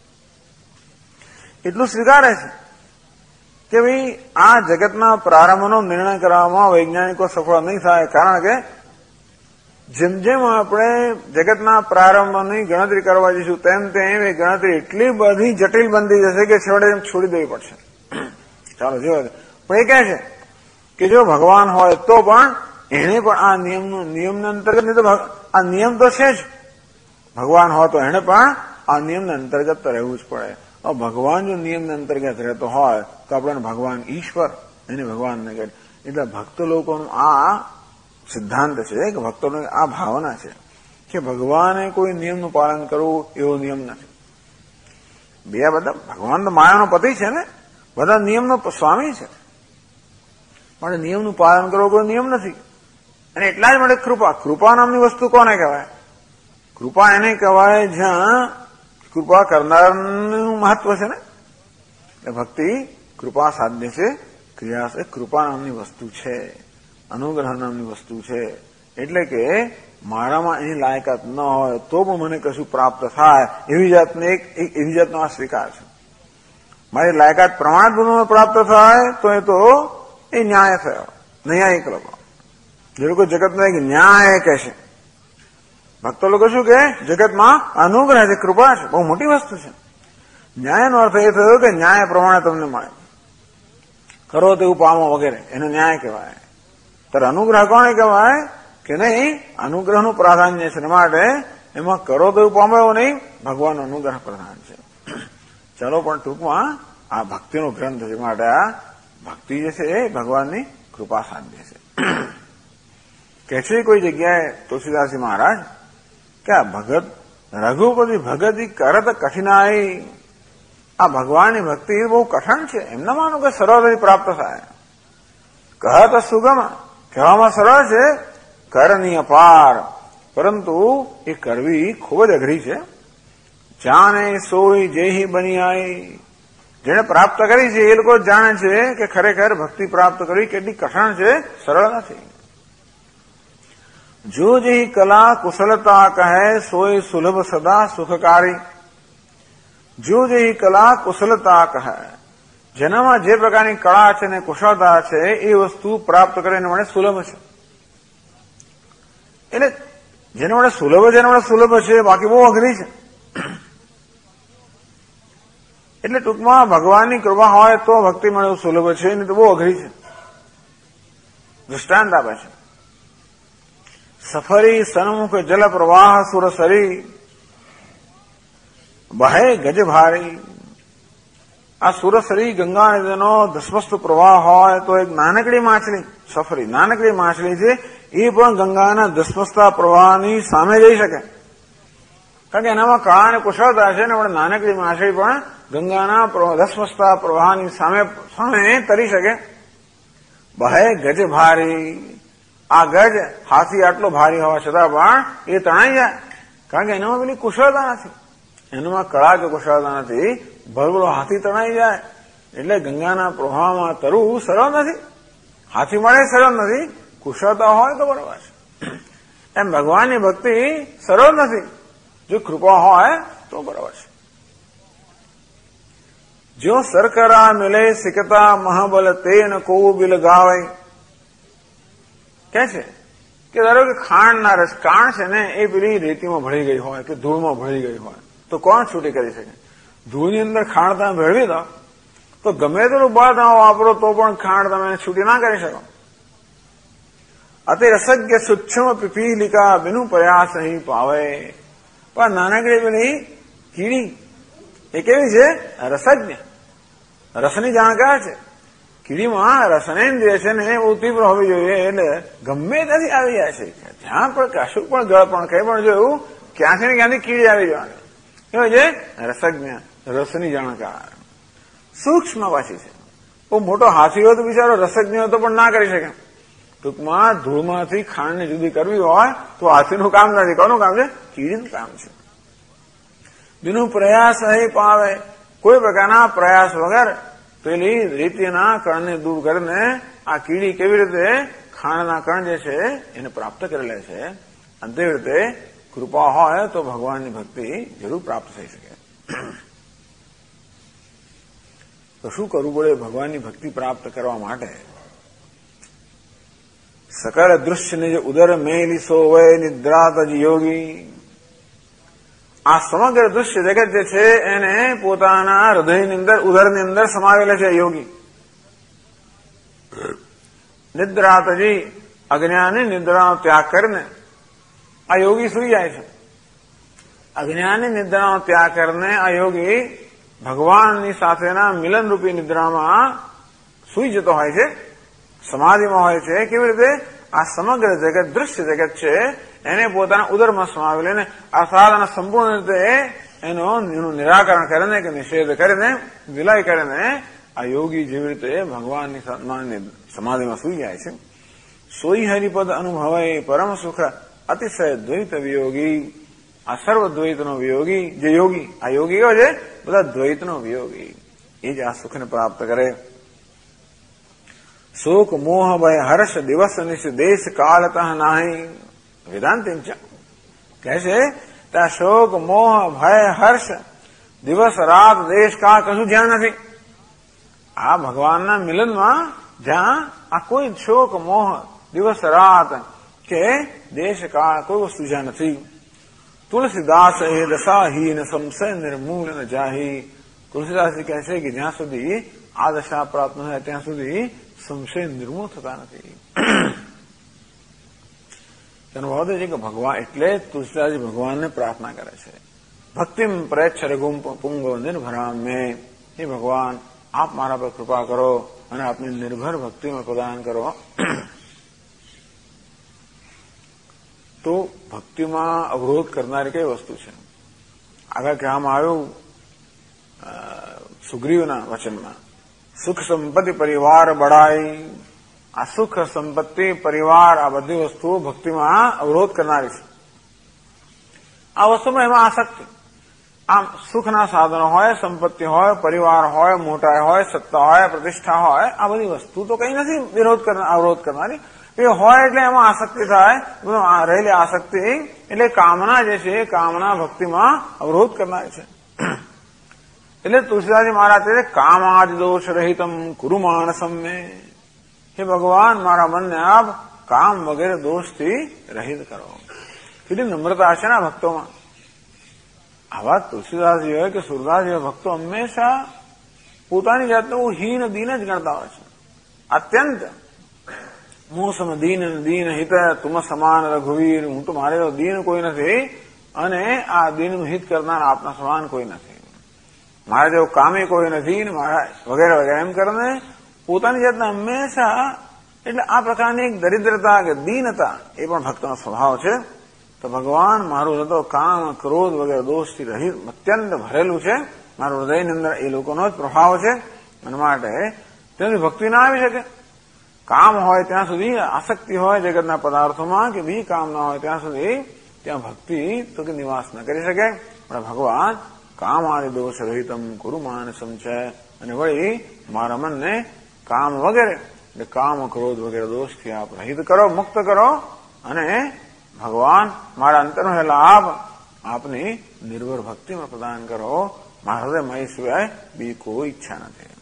એટલું સ્વીકારે છે કે ભાઈ આ જગતના પ્રારંભનો નિર્ણય કરવામાં વૈજ્ઞાનિકો સફળ નહીં થાય, કારણ કે જેમ જેમ આપણે જગતના પ્રારંભની ગણતરી કરવા જઈશું તેમ તેમ એ ગણતરી એટલી બધી જટિલ બનતી જશે કે છેવટે એમ છોડી દેવી પડશે. ચાલો જોવા. પણ એ કહે છે કે જો ભગવાન હોય તો પણ એને પણ આ નિયમના અંતર્ગત, નહીં તો આ નિયમ તો છે જ, ભગવાન હોય તો એને પણ આ નિયમના અંતર્ગત રહેવું જ પડે. ભગવાન જો નિયમના અંતર્ગત રહેતો હોય તો આપણને ભગવાન ઈશ્વર એને ભગવાનને કહે. એટલે ભક્ત લોકોનું આ સિદ્ધાંત છે કે ભક્તોની આ ભાવના છે કે ભગવાને કોઈ નિયમનું પાલન કરવું એવો નિયમ નથી. બધા ભગવાન તો માયાનો પતિ છે ને, બધા નિયમનો સ્વામી છે, માટે નિયમનું પાલન કરવું કોઈ નિયમ નથી. અને એટલા જ માટે કૃપા નામની વસ્તુ કોને કહેવાય? કૃપા એને કહેવાય જ્યાં કૃપા કરનારનું મહત્વ છે ને. એટલે ભક્તિ કૃપા સાધ્ય છે, ક્રિયા છે, કૃપા નામની વસ્તુ છે, અનુગ્રહ નામની વસ્તુ છે. એટલે કે મારામાં એની લાયકાત ન હોય તો પણ મને કશું પ્રાપ્ત થાય એવી જાતનો આ સ્વીકાર છે. મારી લાયકાત પ્રમાણભૂત પ્રાપ્ત થાય તો એ ન્યાય થયો, ન્યાયિક લોકો. જે લોકો જગતમાં એક ન્યાય કહે છે, ભક્તો લોકો શું કહે? જગતમાં અનુગ્રહ છે, કૃપા છે, બહુ મોટી વસ્તુ છે. ન્યાયનો અર્થ એ થયો કે ન્યાય પ્રમાણે તમને મળે, કરો તેવું પામો વગેરે, એને ન્યાય કહેવાય. ત્યારે અનુગ્રહ કોને કહેવાય? કે નહીં, અનુગ્રહનું પ્રાધાન્ય છે માટે એમાં કરો તેવું પામો એવું નહીં, ભગવાનનો અનુગ્રહ પ્રધાન છે. ચાલો, પણ ટૂંકમાં આ ભક્તિનો ગ્રંથ છે માટે આ ભક્તિ જે છે એ ભગવાનની કૃપા સાધ્ય છે. કે છે કોઈ જગ્યાએ તુલસીદાસજી મહારાજ કે આ ભગત રઘુપતિ ભગતી કરત કઠિનાઈ, આ ભગવાનની ભક્તિ બહુ કઠણ છે, એમના માનું કે સરળતાથી પ્રાપ્ત થાય. કહત સુગમ, કહેવામાં સરળ છે, કરની અપાર, પરંતુ એ કરવી ખૂબ જ અઘરી છે. જાણે સોઈ જેહી બની આઈ, જેને પ્રાપ્ત કરી છે એ લોકો જાણે છે કે ખરેખર ભક્તિ પ્રાપ્ત કરવી કેટલી કઠણ છે, સરળ નથી. જો જેહી કલા કુશલતા કહે સોય સુલભ સદા સુખકારી. જો જેહી કલા કુશલતા કહે, જેનામાં જે પ્રકારની કળા છે ને કુશળતા છે એ વસ્તુ પ્રાપ્ત કરીને મને સુલભ છે. એટલે જેને મને સુલભ છે, બાકી બહુ અઘરી છે. એટલે ટૂંકમાં ભગવાનની કૃપા હોય તો ભક્તિ મળે સુલભ છે, નહીં તો બહુ અઘરી છે. દૃષ્ટાંત આપે છે, સફરી સન્મુખ જલ પ્રવાહ સુરસરી, બહે ગજ ભારી. આ સુરસરી ગંગા નદીનો ધસમસતો પ્રવાહ હોય તો એક નાનકડી માછલી, સફરી નાનકડી માછલી છે, એ પણ ગંગાના ધસમસતા પ્રવાહની સામે જઈ શકે, કારણ કે એનામાં કળા અને કુશળતા છે ને. પણ નાનકડી માછલી પણ ગંગાના ધસમસતા પ્રવાહની સામે તરી શકે. બહે ગજ ભારી, આ ગજ હાથી આટલો ભારી હોવા છતાં પણ એ તણાઈ જાય, કારણ કે એનામાં પેલી કુશળતા નથી, એનામાં કળા કે કુશળતા નથી, ભરભરો હાથી તણાઈ જાય. એટલે ગંગાના પ્રવાહમાં તરવું સરળ નથી, હાથી મળે સરળ નથી, કુશળતા હોય તો બરોબર છે. એમ ભગવાનની ભક્તિ સરળ નથી, જો કૃપા હોય તો બરોબર છે. જો સરકરા મિલે સિકતા મહાબલ તેન કો બિલ ગાવે. કે છે કે ધારો કે ખાંડના રસ, ખાંડ છે ને એ પેલી રેતીમાં ભળી ગઈ હોય કે ધૂળમાં ભળી ગઈ હોય તો કોણ છૂટી કરી શકે? ધૂળની અંદર ખાંડ તમે ભેળવી દો તો ગમે તેટલું બળ તમે વાપરો તો પણ ખાંડ તમે છૂટી ના કરી શકો. અતિ રસજ્ઞ સૂક્ષ્મ પીપીલિકા બિનુ પ્રયાસ નહીં પાવે. પણ નાનકડી પેલી કીડી એ કેવી છે? રસજ્ઞ, રસની જાણકાર છે. કીડીમાં રસનેન્દ્રિય છે ને એ બહુ તીવ્ર હોવી જોઈએ, એટલે ગમે ત્યાંથી આવી જાય છે, જ્યાં પણ કશું પણ જળ પણ કંઈ પણ જોયું ક્યાંથી ને ક્યાંથી કીડી આવી જવાની. કેવું છે? રસજ્ઞ, રસની જાણકાર. સૂક્ષ્મ પાછી છે. બહુ મોટો હાથી હોય તો બિચારો રસજ્ઞ હોય તો પણ ના કરી શકે. ટૂંકમાં ધૂળમાંથી ખાંડને જુદી કરવી હોય તો હાથીનું કામ નથી. કોનું કામ છે? કીડીનું કામ છે. બિનુ પ્રયાસ અહીં પાવે, કોઈ પ્રકારના પ્રયાસ વગર પેલી રેતીના કણને દૂર કરીને આ કીડી કેવી રીતે ખાંડના કણ જે છે એને પ્રાપ્ત કરી લે છે. અને તેવી રીતે કૃપા હોય તો ભગવાનની ભક્તિ જરૂર પ્રાપ્ત થઈ શકે. તો શું કરવું પડે ભગવાનની ભક્તિ પ્રાપ્ત કરવા માટે? સકળ દૃશ્યને જે ઉદર મેલી સોવે નિદ્રા તજ યોગી. આ સમગ્ર દૃશ્ય જગત જે છે એને પોતાના હૃદયની અંદર, ઉદરની અંદર સમાવેલા છે યોગી. નિદ્રા તજી, અજ્ઞાની નિદ્રાનો ત્યાગ કરીને આ યોગી સુઈ જાય છે. અજ્ઞાની નિદ્રાનો ત્યાગ કરીને આ યોગી ભગવાનની સાથેના મિલનરૂપી નિદ્રામાં સૂઈ જતો હોય છે, સમાધિમાં હોય છે. કેવી રીતે? આ સમગ્ર જગત, દૃશ્ય જગત છે એને પોતાના ઉદરમાં સમાવી લઈને અર્થાત સંપૂર્ણ રીતે એનું નિરાકરણ કરીને કે નિષેધ કરીને વિલય કરીને આ યોગી જેવી રીતે ભગવાનની સમાધિમાં સૂઈ જાય છે. સોઈ હરિપદ અનુભવાય પરમ સુખ અતિશય દ્વૈત વિયોગી. આ સર્વ દ્વૈતનો વિયોગી જે યોગી, આ યોગી કયો છે? બધા દ્વૈતનો વિયોગી. એ જ આ સુખને પ્રાપ્ત કરે. શોક મોહ ભય હર્ષ દિવસ નિશ દેશ કાળતઃ નાહી. વેદાંતિમ કહે છે ત્યાં શોક મોહ ભય હર્ષ દિવસ રાત દેશ કાળ કશું જ્યાં નથી. આ ભગવાનના મિલનમાં જ્યાં આ કોઈ શોક મોહ દિવસ રાત કે દેશ કાળ કોઈ વસ્તુ જ્યાં નથી. તુલસીદાસ એ દશાહીન સંશય નિર્મૂલ ન જાહી. તુલસીદાસજી કહે છે કે જ્યાં સુધી આ દશા પ્રાપ્ત ન થાય ત્યાં સુધી સંશય નિર્મૂળ થતા નથી. તેનો ભાવ છે કે ભગવાન એટલે તુલસીદાસજી ભગવાનને પ્રાર્થના કરે છે. ભક્તિમ પ્રેચ્છ રઘુમ પુંગો નિર્ભરામ મેં. હે ભગવાન, આપ મારા પર કૃપા કરો અને આપની નિર્ભર ભક્તિમાં પ્રદાન કરો. તો ભક્તિમાં અવરોધ કરનારી કઈ વસ્તુ છે? આગળ કહેવામાં આવ્યું સુગ્રીવના વચનમાં, સુખ સંપત્તિ પરિવાર બળાઈ. આ સુખ સંપત્તિ પરિવાર આ બધી વસ્તુઓ ભક્તિમાં અવરોધ કરનારી છે. આ વસ્તુમાં એમાં આસક્તિ. આમ સુખના સાધનો હોય, સંપત્તિ હોય, પરિવાર હોય, મોટાઈ હોય, સત્તા હોય, પ્રતિષ્ઠા હોય, આ બધી વસ્તુ તો કઈ નથી અવરોધ કરનારી. એ હોય એટલે એમાં આસક્તિ થાય. રહેલી આસક્તિ એટલે કામના જે છે કામના ભક્તિમાં અવરોધ કરનારી છે. એટલે તુલસીદાસજી મહારાજ કહે કામાદિ દોષ રહિતમ કુરુ માનસમ મે. હે ભગવાન, મારા મનને આપ કામ વગેરે દોષથી રહિત કરો. કેટલી નમ્રતા છે ને આ ભક્તોમાં. આવા તુલસીદાસજી હોય કે સુરદાસ જેવા ભક્તો હંમેશા પોતાની જાતને હીન દીન જ ગણતા હોય છે. અત્યંત મોસમ દીન દીન હિત તુમ સમાન રઘુવીર. હું તો મારે દીન કોઈ નથી અને આ દીનનું હિત કરનાર આપના સમાન કોઈ નથી. મારા જેવો કામી કોઈ નથી ને મારા વગેરે વગેરે એમ કરીને પોતાની જાતને હંમેશા એટલે આ પ્રકારની એક દરિદ્રતા કે દીનતા એ પણ ભક્તનો સ્વભાવ છે. તો ભગવાન, મારું હૃદય કામ ક્રોધ વગેરે દોષથી રહિત અત્યંત ભરેલું છે. મારું હૃદયની અંદર એ લોકોનો જ પ્રભાવ છે. અને માટે તેની ભક્તિ ના આવી શકે. કામ હોય ત્યાં સુધી આસક્તિ હોય જગતના પદાર્થોમાં કે બીજી કામ ના હોય ત્યાં સુધી ત્યાં ભક્તિ તો કે નિવાસ ન કરી શકે. પણ ભગવાન કામ આદિ દોષ રહિતમ કુરુ માનસમ છે. અને વળી મારા મનને કામ વગેરે એટલે કામ ક્રોધ વગેરે દોષથી આપ રહિત કરો, મુક્ત કરો. અને ભગવાન, મારા અંતરનો હેલા આપની નિર્ભર ભક્તિમાં પ્રદાન કરો. મારા હૃદયમાં એ સિવાય બી કોઈ ઈચ્છા નથી.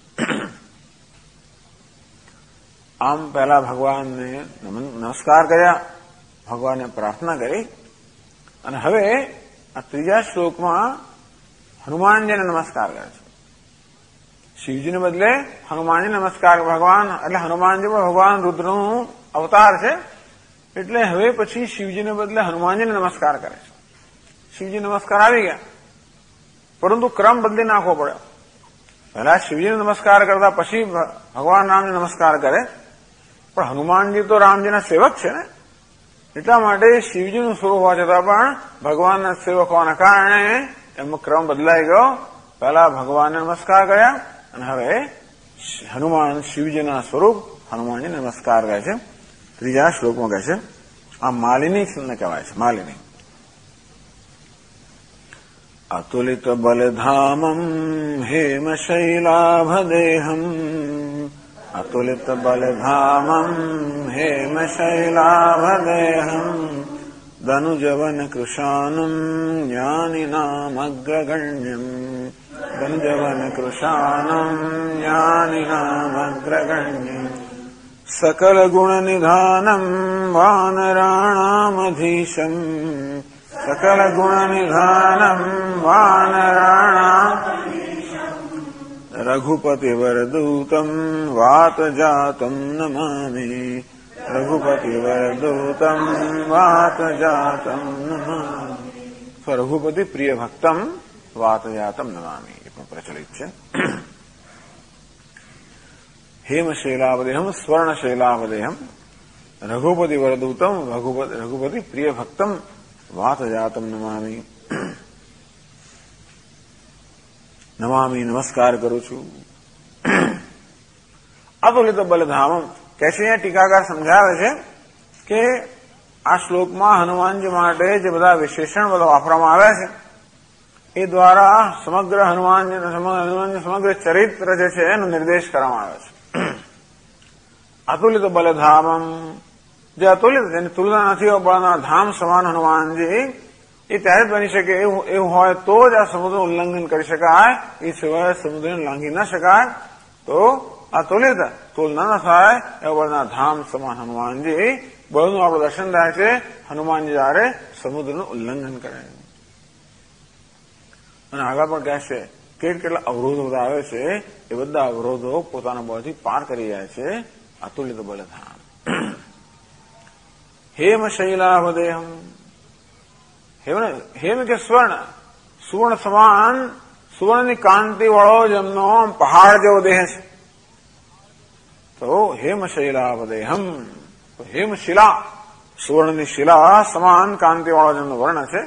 આમ પહેલા ભગવાનને નમસ્કાર કર્યા, ભગવાનને પ્રાર્થના કરી. અને હવે આ ત્રીજા શ્લોકમાં હનુમાનજીને નમસ્કાર કરે છે. શિવજીને બદલે હનુમાનજી નમસ્કાર. ભગવાન એટલે હનુમાનજી પણ ભગવાન રુદ્રનું અવતાર છે. એટલે હવે પછી શિવજીને બદલે હનુમાનજીને નમસ્કાર કરે છે. શિવજી નમસ્કાર આવી ગયા, પરંતુ ક્રમ બદલી નાખવો પડ્યો. પહેલા શિવજીને નમસ્કાર કરતા પછી ભગવાન રામને નમસ્કાર કરે. પણ હનુમાનજી તો રામજીના સેવક છે ને, એટલા માટે શિવજીનું સ્વરૂપ હોવા છતાં પણ ભગવાનના સેવક હોવાના કારણે એમનો ક્રમ બદલાઈ ગયો. પહેલા ભગવાનને નમસ્કાર કર્યા અને હવે હનુમાન શિવજીના સ્વરૂપ હનુમાનજીને નમસ્કાર કરે છે. ત્રીજા શ્લોકમાં કહે છે, આ માલિની કહેવાય છે. માલિની અતુલિત બલધામમ હેમ શૈલાભદેહમ. અતુલિત બલધામમ હેમ શૈલાભદેહમ ધનુજવન કૃશાનમ જ્ઞાનિનામગ્રગણ્યમ. ધનુજવન કૃશાનમ જ્ઞાનિનામગ્રગણ્યમ સકલ ગુણ નિધાનમ વાનરાણામધીશમ. સકલ ગુણ નિધાનમ વાનરાણામ રઘુપતિ વરદૂતમ વાતજાતમ નમામિ. રઘુપતિ વરદૂતમ વાતજાતમ નમામિ. સ્વરઘુપતિ પ્રિય ભક્તમ વાતજાતમ નમામિ એ પણ પ્રચલિત છે. હેમશૈલાવદેહમ સ્વર્ણશૈલાવદેહમ રઘુપતિ વરદૂતમ રઘુપતિ પ્રિય ભક્તમ વાતજાતમ નમામિ. નમામિ નમસ્કાર કરું છું. અતુલિત બલધામમ कैसे यहाँ टीकाकार समझावे છે કે આ શ્લોકમાં હનુમાનજી માટે જે બધા વિશેષણ બધા વાપરવામાં આવ્યા છે એ દ્વારા સમગ્ર હનુમાનજી સમગ્ર ચરિત્ર જે છે એનો નિર્દેશ કરવામાં આવ્યો છે. અતુલિત બલધામમ જે અતુલિત જેની તુલના નથી બળના ધામ સમાન હનુમાનજી એ ત્યારે જ બની શકે એવું હોય તો જ આ સમુદ્રનું ઉલ્લંઘન કરી શકાય. એ સિવાય સમુદ્રને લાંઘી ન શકાય. તો અતુલિત તુલના ન થાય એવા બળના ધામ સમાન હનુમાનજી બળનું આપણું દર્શન થાય છે હનુમાનજી જયારે સમુદ્રનું ઉલ્લંઘન કરે. અને આગળ પણ કહેશે કેટલા અવરોધો બધા આવે છે એ બધા અવરોધો પોતાના બળથી પાર કરી જાય છે. અતુલિત બલધામ. હેમ શૈલાવદેહમ હેમ કે સુવર્ણ સમાન સુવર્ણની કાંતિ વાળો જેમનો પહાડ જેવો દેહ છે. તો હેમ શૈલાવદેહમ હેમશિલા સુવર્ણની શિલા સમાન કાંતિ વાળો જેમનો વર્ણ છે.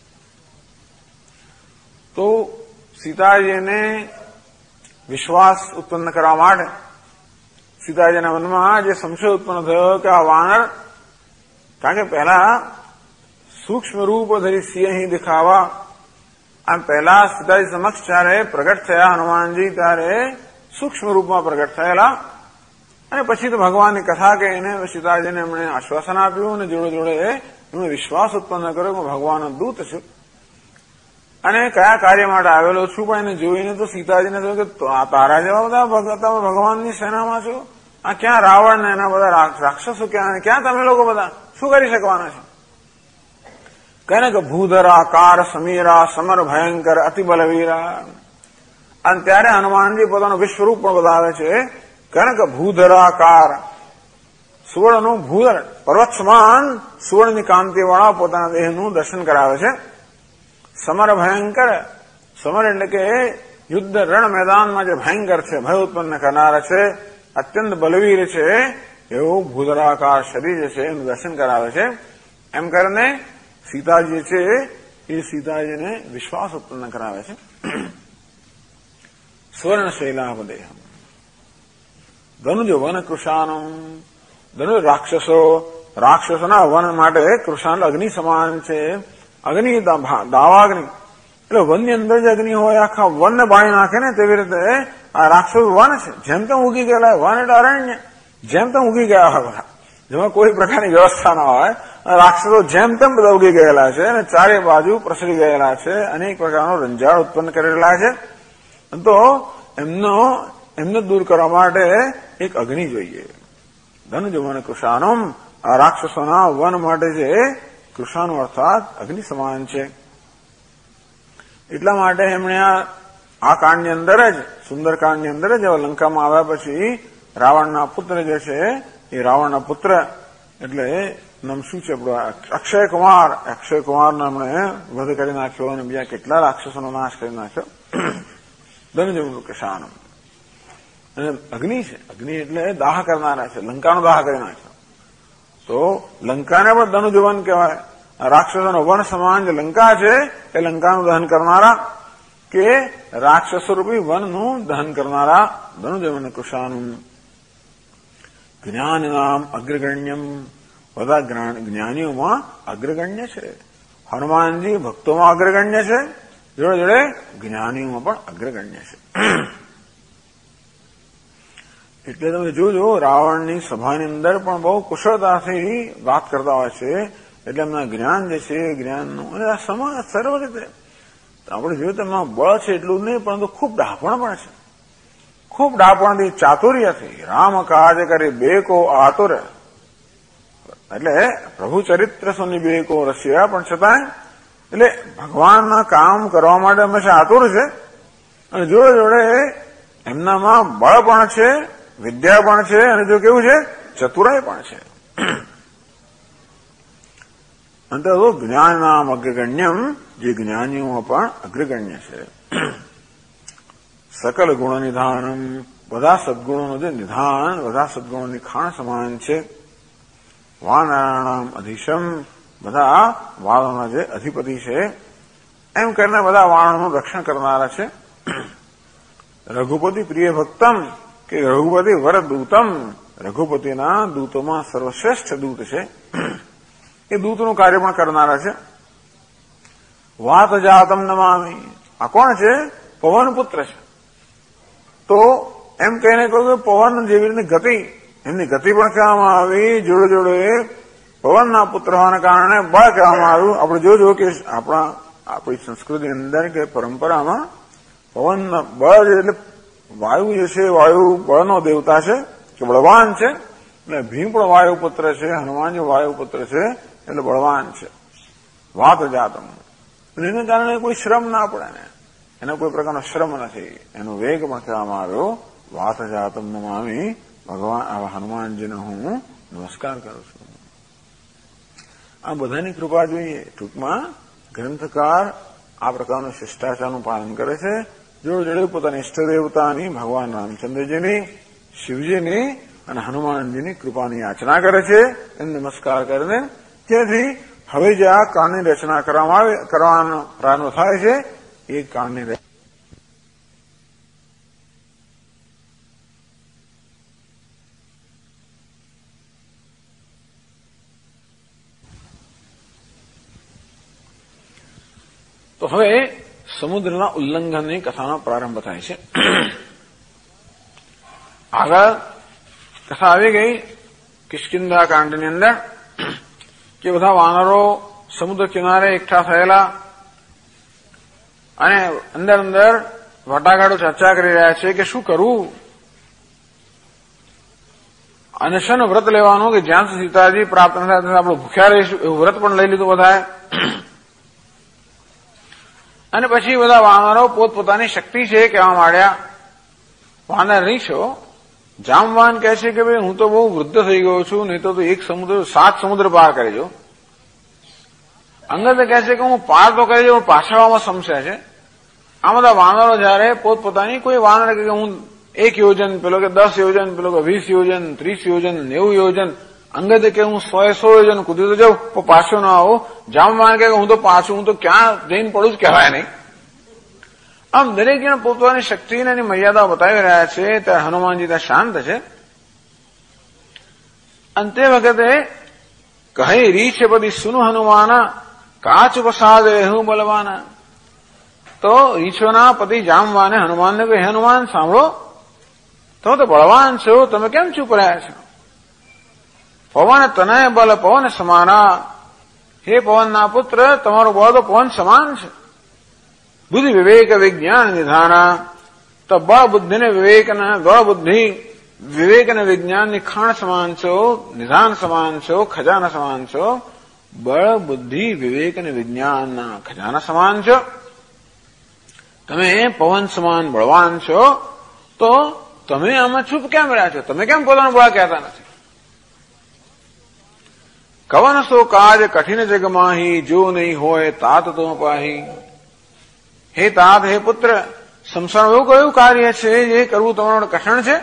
તો સીતાજીને વિશ્વાસ ઉત્પન્ન કરવા માટે સીતાજીના મનમાં જે સંશય ઉત્પન્ન થયો કે આ વાનર કારણ કે પહેલા સૂક્ષ્મ રૂપ ધરી સિંહ દેખાવા આમ પહેલા સીતાજી સમક્ષ જ્યારે પ્રગટ થયા હનુમાનજી ત્યારે સૂક્ષ્મ રૂપમાં પ્રગટ થયેલા અને પછી તો ભગવાનની કથા કે એને સીતાજીને એમણે આશ્વાસન આપ્યું અને જોડે જોડે એમણે વિશ્વાસ ઉત્પન્ન કર્યો કે ભગવાનનો દૂત છું અને કયા કાર્ય માટે આવેલો છું. પણ એને જોઈને તો સીતાજીને થયું કે તારા જેવા બધા ભગવાનની સેનામાં છો. આ ક્યાં રાવણ ને એના બધા રાક્ષસો ક્યાં તમે લોકો બધા શું કરી શકવાના છે. કહે કે ભૂધરા કાર સમીરા સમર ભયંકર અતિ બલવીરા. અને ત્યારે હનુમાનજી પોતાનું વિશ્વરૂપ પણ બતાવે છે. કહે કે ભૂધરાકાર સુવર્ણનું ભૂધર પર્વત સમાન સુવર્ણની કાંતિવાળા પોતાના દેહનું દર્શન કરાવે છે. સમર ભયંકર સમર એટલે કે યુદ્ધ રણ મેદાનમાં જે ભયંકર છે ભય ઉત્પન્ન કરનાર છે અત્યંત બલવીર છે એવું ભૂધરાકાર શરીર જે છે એનું દર્શન કરાવે છે. એમ કરીને સીતાજી છે એ સીતાજીને વિશ્વાસ ઉત્પન્ન કરાવે છે. સ્વર્ણ શૈલાવદેહમ ધનુજ વન કૃષાનમ ધનુજ રાક્ષસોના વન માટે કૃષાન અગ્નિ સમાન છે. અગ્નિ દાવાગ્નિ એટલે વનની અંદર જે અગ્નિ હોય આખા વનને બાળી નાખે ને તેવી રીતે આ રાક્ષસો વન છે. જેમ તેમ ઉગી ગયેલા વન એટલે અરણ્ય જેમ તેમ ઉગી ગયા હોય બધા જેમાં કોઈ પ્રકારની વ્યવસ્થા ના હોય. રાક્ષસો જેમ તેમ બધા ઉગી ગયેલા છે અને ચારે બાજુ પ્રસરી ગયેલા છે. અનેક પ્રકારનો રંજાડ ઉત્પન્ન કરેલા છે. તો એમને દૂર કરવા માટે એક અગ્નિ જોઈએ. ધનુજ વન કૃષાનમ આ રાક્ષસોના વન માટે છે કૃષાનું અર્થાત અગ્નિ સમાન છે. એટલા માટે એમણે આ કાંડની અંદર જ સુંદરકાંડની અંદર જ લંકામાં આવ્યા પછી રાવણના પુત્ર જે છે એ રાવણના પુત્ર એટલે નામ શું છે આપણું અક્ષય કુમારનો એમણે વધ કરી નાખ્યો અને બીજા કેટલા રાક્ષસોનો નાશ કરી નાખ્યો. ધનુજ વન કૃષાનમ અને અગ્નિ છે. અગ્નિ એટલે દાહ કરનારા છે. લંકાનો દાહ કરી નાખ્યો. તો લંકાને પણ ધનુજવન કહેવાય. રાક્ષસોનો વન સમાન જે લંકા છે એ લંકાનું દહન કરનારા કે રાક્ષસરૂપી વનનું દહન કરનારા ધનુજવન કૃષાનું. જ્ઞાનનામ અગ્રગણ્યમ બધા જ્ઞાનીઓમાં અગ્રગણ્ય છે. હનુમાનજી ભક્તોમાં અગ્રગણ્ય છે. જોડે જોડે જ્ઞાનીઓમાં પણ અગ્રગણ્ય છે. એટલે તમે જોજો રાવણની સભાની અંદર પણ બહુ કુશળતાથી વાત કરતા હોય છે. એટલે એમના જ્ઞાન જે છે જ્ઞાનનું અને આ સમાજ સર્વ રીતે આપણે જોયું તો એમના બળ છે એટલું જ નહીં પરંતુ ખૂબ ડાપણ પણ છે. ખૂબ ડાપણથી ચાતુર્યથી રામ કાજ કરી બેકો આતુર એટલે પ્રભુ ચરિત્ર સુની બેકો રસ્યા પણ છતાંય એટલે ભગવાનના કામ કરવા માટે હંમેશા આતુર છે. અને જોડે જોડે એમનામાં બળ પણ છે વિદ્યા પણ છે અને જો કેવું છે ચતુરાઈ પણ છે. અંતે જ્ઞાનામ અગ્રગણ્યમ, જે જ્ઞાનીઓમાં પણ અગ્રગણ્ય છે. સકલ ગુણ નિધાનમ, બધા સદગુણોનું જે નિધાન, બધા સદગુણોની ખાણ સમાન છે. વાનરાણામ અધીશમ, બધા વાળોના જે અધિપતિ છે એમ કરીને બધા વાળોનું રક્ષણ કરનારા છે. રઘુપતિ પ્રિય ભક્તમ, કે રઘુપતિ વરદૂતમ, રઘુપતિના દૂતોમાં સર્વશ્રેષ્ઠ દૂત છે. એ દૂતનું કાર્ય પણ કરનારા છે. વાત જાતમ નમામી, આ કોણ છે? પવન પુત્ર છે. તો એમ કહીને કહ્યું કે પવન જેવી રીતની ગતિ, એમની ગતિ પણ કહેવામાં આવી, જોડે જોડે પવનના પુત્ર હોવાને કારણે બળ કહેવામાં આવ્યું. આપણે જોજો કે આપણી સંસ્કૃતિની અંદર કે પરંપરામાં પવન બળ એટલે વાયુ જે છે, વાયુ બળનો દેવતા છે કે બળવાન છે. એટલે ભીમ પણ વાયુ પુત્ર છે, હનુમાન જે વાયુ પુત્ર છે એટલે બળવાન છે. વાત જાતમ, એને કારણે કોઈ શ્રમ ના પડે ને, એનો કોઈ પ્રકારનો શ્રમ નથી. એનો વેગ પણ કહેવામાં આવ્યો. વાત જાતમ નમામી, ભગવાન આવા હનુમાનજીને હું નમસ્કાર કરું છું. આ બધાની કૃપા જોઈએ. ટૂંકમાં ગ્રંથકાર આ પ્રકારનું શિષ્ટાચારનું પાલન કરે છે. જોડે જોડે પોતાની ઇષ્ટદેવતાની, ભગવાન રામચંદ્રજીની, શિવજીની અને હનુમાનજીની કૃપાની યાચના કરે છે. એને નમસ્કાર કરીને જેથી હવે જે આ કાળની રચના કરવાનો પ્રારંભ થાય છે એ કાળની તો હવે સમુદ્રના ઉલ્લંઘનની કથાનો પ્રારંભ થાય છે. આગળ કથા આવી ગઈ કિષ્કિંધા કાંડની અંદર કે બધા વાનરો સમુદ્ર કિનારે એકઠા થયેલા અને અંદર અંદર વાટાઘાટો ચર્ચા કરી રહ્યા છે કે શું કરવું. અનશન વ્રત લેવાનું કે જ્યાં સુધી સીતાજી પ્રાપ્ત ન થાય ત્યાં આપણે ભૂખ્યા રહીશું, એવું વ્રત પણ લઈ લીધું બધાએ. અને પછી બધા વાનરો પોતપોતાની શક્તિ છે કહેવા માંડ્યા. વાનર રીછો જામવાન કહે છે કે ભાઈ હું તો બહુ વૃદ્ધ થઈ ગયો છું, નહીં તો 7 સમુદ્ર પાર કરી જો. અંગદ કહે છે કે હું પાર તો કરી જાઉં, પાછળમાં સમસ્યા છે. આ બધા વાનરો જયારે પોતપોતાની, કોઈ વાનર કે હું 1 યોજન, પેલો કે 10 યોજન, પેલો કે 20 યોજન, 30 યોજન, 90 યોજન, અંગદ કે હું 100 યોજન કૂદી તો જાઉં પણ પાછો ન આવું. જામવાન કે હું તો પાછું, હું તો ક્યાં જઈને પડું જ કહેવાય નહીં. આમ દરેક જણ પોતાની શક્તિને એની મર્યાદા બતાવી રહ્યા છે. ત્યારે હનુમાનજી ત્યાં શાંત છે. અને તે વખતે કહી રીછ બધી સુન હનુમાના, કાચ પ્રસાદ હું બલવાના. તો રીછોના પતિ જામવાને હનુમાનને કહે, હનુમાન સાંભળો, તમે તો બળવાન છો, તમે કેમ ચૂપ રહ્યા છો? પવન તનય બલ પવન સમાના, હે પવનના પુત્ર, તમારો બળ તો પવન સમાન છે. બુદ્ધિ વિવેક વિજ્ઞાન નિધાના, તો બળ બુદ્ધિને વિવેકના, બળ બુદ્ધિ વિવેક અને વિજ્ઞાનની ખાણ સમાન છો, નિધાન સમાન છો, ખજાના સમાન છો. બળ બુદ્ધિ વિવેક અને વિજ્ઞાનના ખજાના સમાન છો. તમે પવન સમાન બળવાન છો, તો તમે આમાં ચૂપ કેમ રહ્યા છો? તમે કેમ પોતાનું બળ કહેતા નથી? કવન સો કાજ કઠિન જગમાહી, જો નહીં હોય તાત તો પાહી. હે તાત, હે પુત્ર, સંસારમાં એવું કયું કાર્ય છે જે કરવું તમારું કઠણ છે?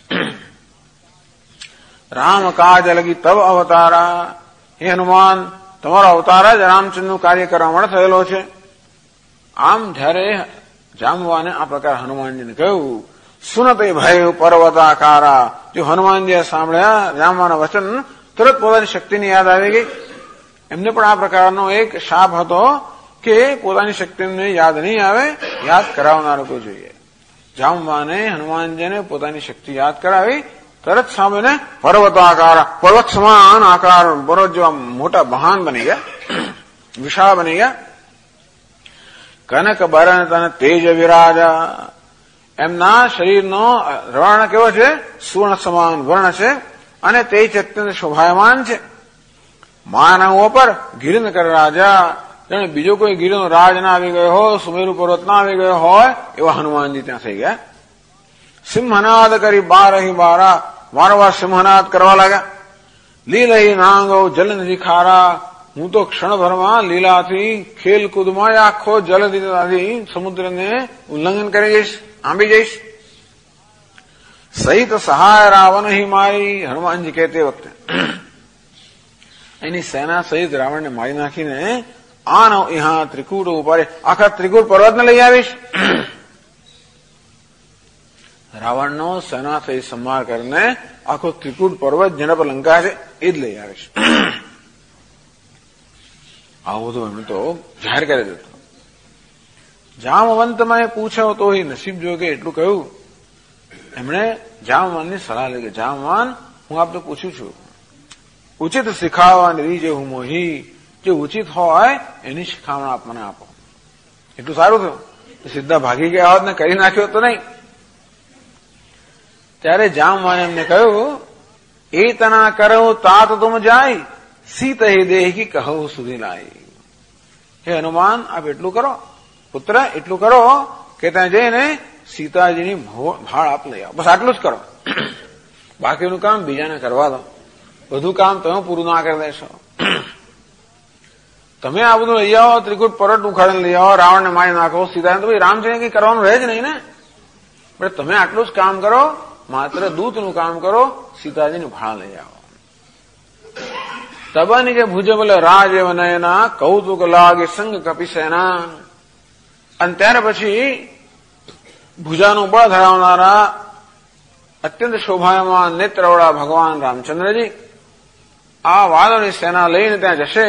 રામ કાજ લગી તવ અવતારા, હે હનુમાન, તમારો અવતાર જ રામચંદ્રનું કાર્ય કરવા માટે થયેલો છે. આમ જયારે જામવાને આ પ્રકાર હનુમાનજીને કહ્યું, સુનતે ભય પર્વતાકારા, જો હનુમાનજીએ સાંભળ્યા જામવાના વચન, તરત પોતાની શક્તિની યાદ આવી ગઈ. એમને પણ આ પ્રકારનો એક શાપ હતો કે પોતાની શક્તિને યાદ નહીં આવે, યાદ કરાવનાર કોઈ જોઈએ. જામવાને હનુમાનજીને પોતાની શક્તિ યાદ કરાવી. તરત સામેને પર્વતાકાર, પર્વત સમાન આકાર, પર્વત જેવા મોટા મહાન બની ગયા, વિશાળ બની ગયા. કનક બરણ તન તેજ વિરાજા, એમના શરીરનો વર્ણ કેવો છે? સુવર્ણ સમાન વર્ણ છે અને તે અત્યંત શોભાયમાન છે. માનવો પર ગિરિનકર રાજા, જાણે બીજો કોઈ ગિરિનો રાજ ના આવી ગયો હોય, સુમેરુ પર્વત ના આવી ગયો હોય એવા હનુમાનજી ત્યાં થઈ ગયા. સિંહનાદ કરી બારહી બારા, વારંવાર સિંહનાદ કરવા લાગ્યા. લીલહી નાંગો જલ નદી ખારા, હું તો ક્ષણભરમાં લીલાથી ખેલકૂદમાં આખો જલદીથી સમુદ્રને ઉલ્લંઘન કરી જઈશ, આંબી જઈશ. સહિત સહાય રાવણ હિ મારી, હનુમાનજી કહે તે વખતે એની સેના સહિત રાવણને મારી નાખીને આનો ઇહા ત્રિકૂટ ઉપર આખા ત્રિકૂટ પર્વતને લઈ આવીશ. રાવણનો સેના સહિત સંહાર કરીને આખો ત્રિકૂટ પર્વત જેના પર લંકા છે એ જ લઈ આવીશ. આવું બધું એમણે તો જાહેર કરી દીધું. જામવંતમાં પૂછ્યો તો એ નસીબ જો કે એટલું કહ્યું. એમણે જામવાનની સલાહ લીધી. જામવાન, હું આપને પૂછું છું, ઉચિત શીખાવવાની રીજે હું મોહી, જે ઉચિત હોય એની શીખામણ આપ મને આપો. એટલું સારું થયું. સીધા ભાગી ગયા હોત ને કરી નાખ્યો તો નહીં. ત્યારે જામવાને એમને કહ્યું, એ તના કરો તાત તુમ જાય, સીત હે દેહી કહો સુધી લાઈ. હે હનુમાન, આપ એટલું કરો, પુત્ર એટલું કરો કે ત્યાં જઈને સીતાજીની ભાળ આપ લઈ આવો. બસ આટલું જ કરો. બાકીનું કામ બીજાને કરવા દો. બધું કામ તમે પૂરું ના કરી દેશો. તમે આ બધું લઈ આવો, ત્રિકૂટ પર્વત ઉખાડીને લઈ આવો, રાવણને મારી નાખો, સીતાને તો ભાઈ રામચંદ્ર કઈ કરવાનું રહે જ નહીં ને. પણ તમે આટલું જ કામ કરો, માત્ર દૂતનું કામ કરો, સીતાજીની ભાળ લઈ આવો. તબની કે ભુજે બોલે રાજેવ નયના, કૌતુક લાગે સંગ કપી સેના. અને ત્યાર પછી ભુજાનું બળ ધરાવનારા અત્યંત શોભાયમાન નેત્રવાળા ભગવાન રામચંદ્રજી આ વાદળની સેના લઈને ત્યાં જશે.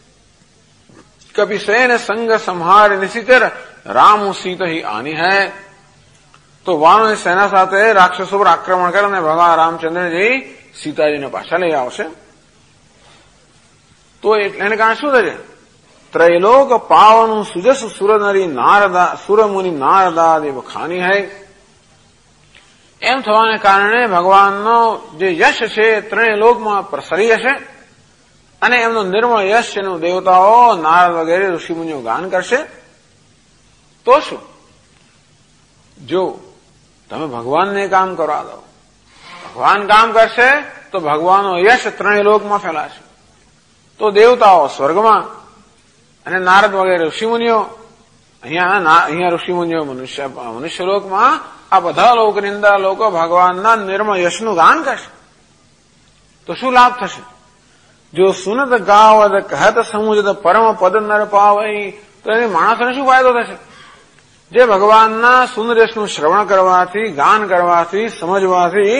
કપિસેન સંગ સંહાર નિશિચર રામ સીત હી આની હૈ. તો વાનોની સેના સાથે રાક્ષસો પર આક્રમણ કરે અને ભગવાન રામચંદ્રજી સીતાજીને પાછા લઈ આવશે. તો એને કારણે શું થશે? ત્રૈલોક પાવનું સુજસ સુરનરી નારદા સુરમુનિ નારદાદિ વખાની હૈ. એમ થવાને કારણે ભગવાનનો જે યશ છે ત્રણેય લોકમાં પ્રસરી હશે અને એમનો નિર્મળ યશ એનું દેવતાઓ નારદ વગેરે ઋષિમુનિઓ ગાન કરશે. તો શું, જો તમે ભગવાનને કામ કરવા દો, ભગવાન કામ કરશે તો ભગવાનનો યશ ત્રણેય લોકમાં ફેલાશે. તો દેવતાઓ સ્વર્ગમાં અને નારદ વગેરે ઋષિમુનિઓ અહીંયા ઋષિમુનિઓ મનુષ્ય લોકમાં, આ બધા લોકની અંદર લોકો ભગવાનના નિર્મળ યશનું ગાન કરશે. તો શું લાભ થશે? જો સુનત ગાવદ કહત સમુજત પરમ પદ નર પાવઈ, તો એની માણસોને શું ફાયદો થશે? જે ભગવાનના સુંદર યશનું શ્રવણ કરવાથી, ગાન કરવાથી, સમજવાથી,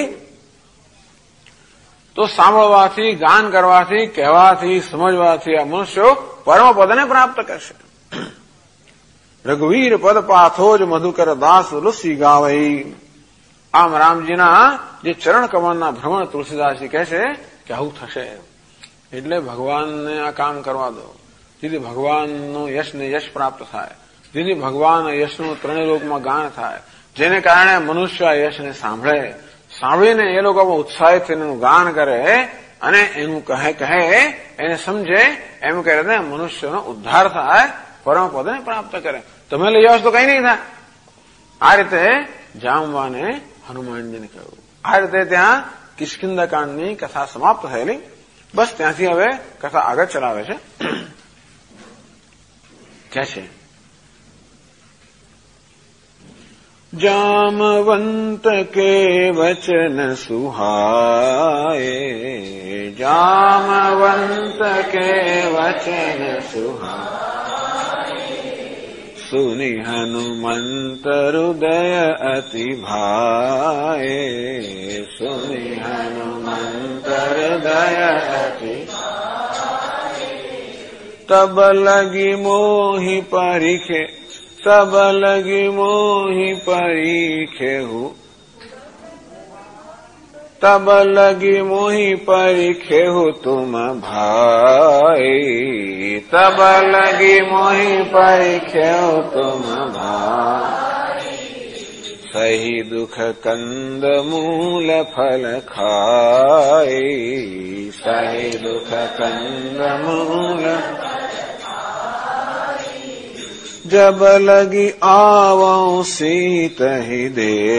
તો સાંભળવાથી, ગાન કરવાથી, કહેવાથી, સમજવાથી આ મનુષ્યો પરમ પદને પ્રાપ્ત કરશે. રઘુવીર પદ પાથોજ મધુકર દાસ તુલસી ગાવઈ. આમ રામજીના જે ચરણ કમળના ભ્રમણ તુલસીદાસજી કહે છે કે આવું થશે. એટલે ભગવાનને આ કામ કરવા દો, જેથી ભગવાનનું યશને યશ પ્રાપ્ત થાય, જેથી ભગવાન યશનું ત્રણેય લોકમાં ગાન થાય, જેને કારણે મનુષ્ય યશને સાંભળે, સાંભળીને એ લોકો ઉત્સાહિત થઈને એનું ગાન કરે અને એનું કહે એને સમજે, એમ કરીને મનુષ્યનો ઉદ્ધાર થાય, પરમ પદને પ્રાપ્ત કરે. તમે લઈ આવશો તો કઈ નહીં થાય. આ રીતે જામવાને હનુમાનજીને કહ્યું. આ રીતે ત્યાં કિષ્કિંધા કાંડની કથા સમાપ્ત થયેલી. બસ ત્યાંથી હવે કથા આગળ ચલાવે છે. કે છે જામવંત કે વચન સુહાય, જામવંત કે વચન સુહાય, સુનિ હનુમંત હૃદય અતિ ભાય, સુનિ હનુમંત હૃદય અતિ ભાય. તબ લગી મોહી પરીખે, તબ લગી મોહી પરીખેહુ, તબ લગી મોહી પરીખેહુ તુમ ભાઈ, તબ લગી મોહી પરીખેહુ તુમ ભાઈ. સહી દુઃખ કંદ મૂલ ફલ ખાય, સહી દુઃખ કંદ મૂલ. जब लगी आवों सीत ही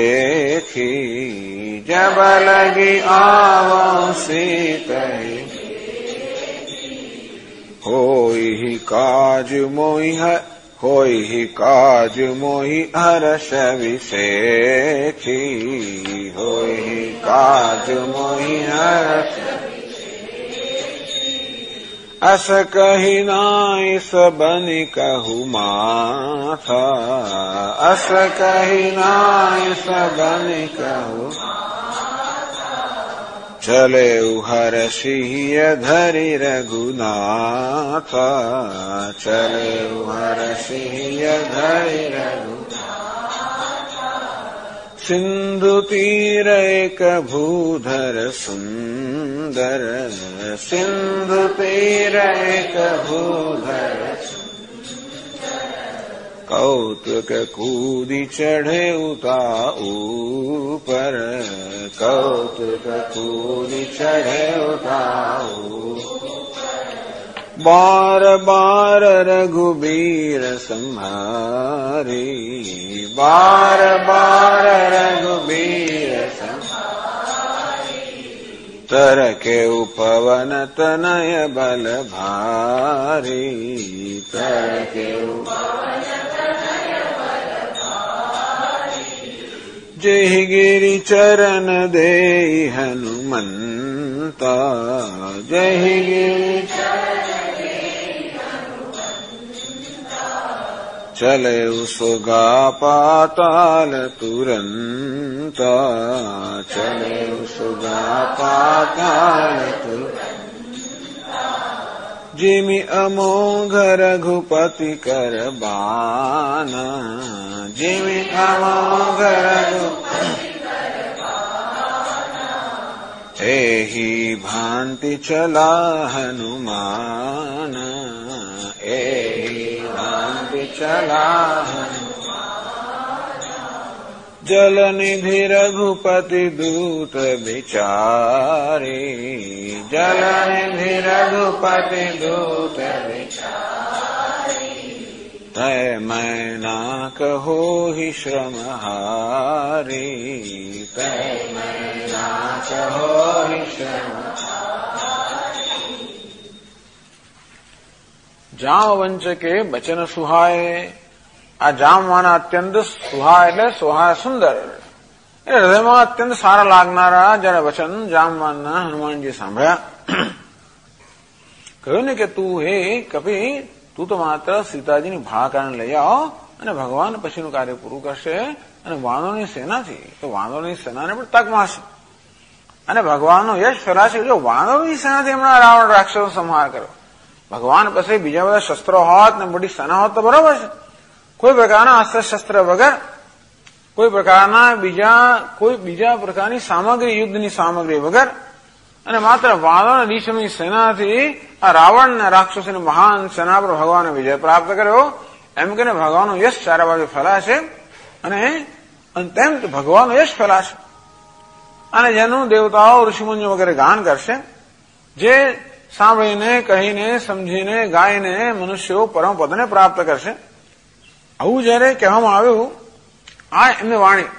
देखी, जब लगी आवों सीत ही होई काज मोहि हर्ष विसेखी, होई काज मोहि हर्ष। अस कहि नाइ सबनि कहु माथा, अस कहि नाइ सबनि कहु। चले हर्षिय धरि रघुनाथ, चले हर्षिय धरि रघुनाथ। सिंधु तीर एक भूधर सुंदर, सिंधु तीर एक भूधर। कौतुक कूदी चढ़े उता ऊपर, कौतुक कूदी चढ़े उता ऊपर। बार बार रघुबीर संहारी, बार बार रघुबीर संहारी। तरके उपवन तनय बल भारी, तरके उपवन तनय बल भारी। जेहि गिरि चरण देहि हनुमंता, जेहि गिरि चरण देहि हनुमंता। चले सुगा पाताल तुरंता, चले सुगा पाताल तुरंता। जिमि अमोघ रघुपति कर बाना, जिमि अमोघ रघुपति कर बाना। एहि भांति चला हनुमान, एहि भांति चला हनुमान। जल निधि रघुपति दूत बिचारे, जल निधि रघुपति दूत बिचारे। तय मैं ना कहो ही श्रम हारी, तय मैं ना कहो ही श्रम हारी। जामवंश के बचन सुहाए। આ જામવાના અત્યંત સુહા એટલે સુહા સુંદર, એટલે હૃદયમાં અત્યંત સારા લાગનારા જયારે વચન જામવાનના હનુમાનજી સાંભળ્યા. કહ્યું ને કે તું હે કપિ, તું તો માત્ર સીતાજીની ભાકારણ લઈ આવો અને ભગવાન પછીનું કાર્ય પૂરું કરશે. અને વાનરોની સેનાથી તો વાનરોની સેનાને પણ તક મળશે અને ભગવાનનો યશ ફેલાશે. જો વાનરોની સેનાથી હમણાં રાવણ રાક્ષસો સંહાર કર્યો, ભગવાન પાસે બીજા બધા શસ્ત્રો હોત ને મોટી સેના હોત તો બરોબર છે. કોઈ પ્રકારના અસ્ત્ર શસ્ત્ર વગર, કોઈ પ્રકારના બીજા પ્રકારની સામગ્રી, યુદ્ધની સામગ્રી વગર અને માત્ર વાનર અને રીછની સેનાથી આ રાવણ અને રાક્ષસોની મહાન સેના પર ભગવાને વિજય પ્રાપ્ત કર્યો. એમ કહીને ભગવાનનો યશ ચારે બાજુ ફેલાશે અને તેમ ભગવાનનો યશ ફેલાશે અને જેનું દેવતાઓ ઋષિમુનિઓ વગેરે ગાન કરશે, જે સાંભળીને, કહીને, સમજીને, ગાઈને મનુષ્યો પરમ પદને પ્રાપ્ત કરશે. આવું જયારે કહેવામાં આવ્યું આ એમની વાણી,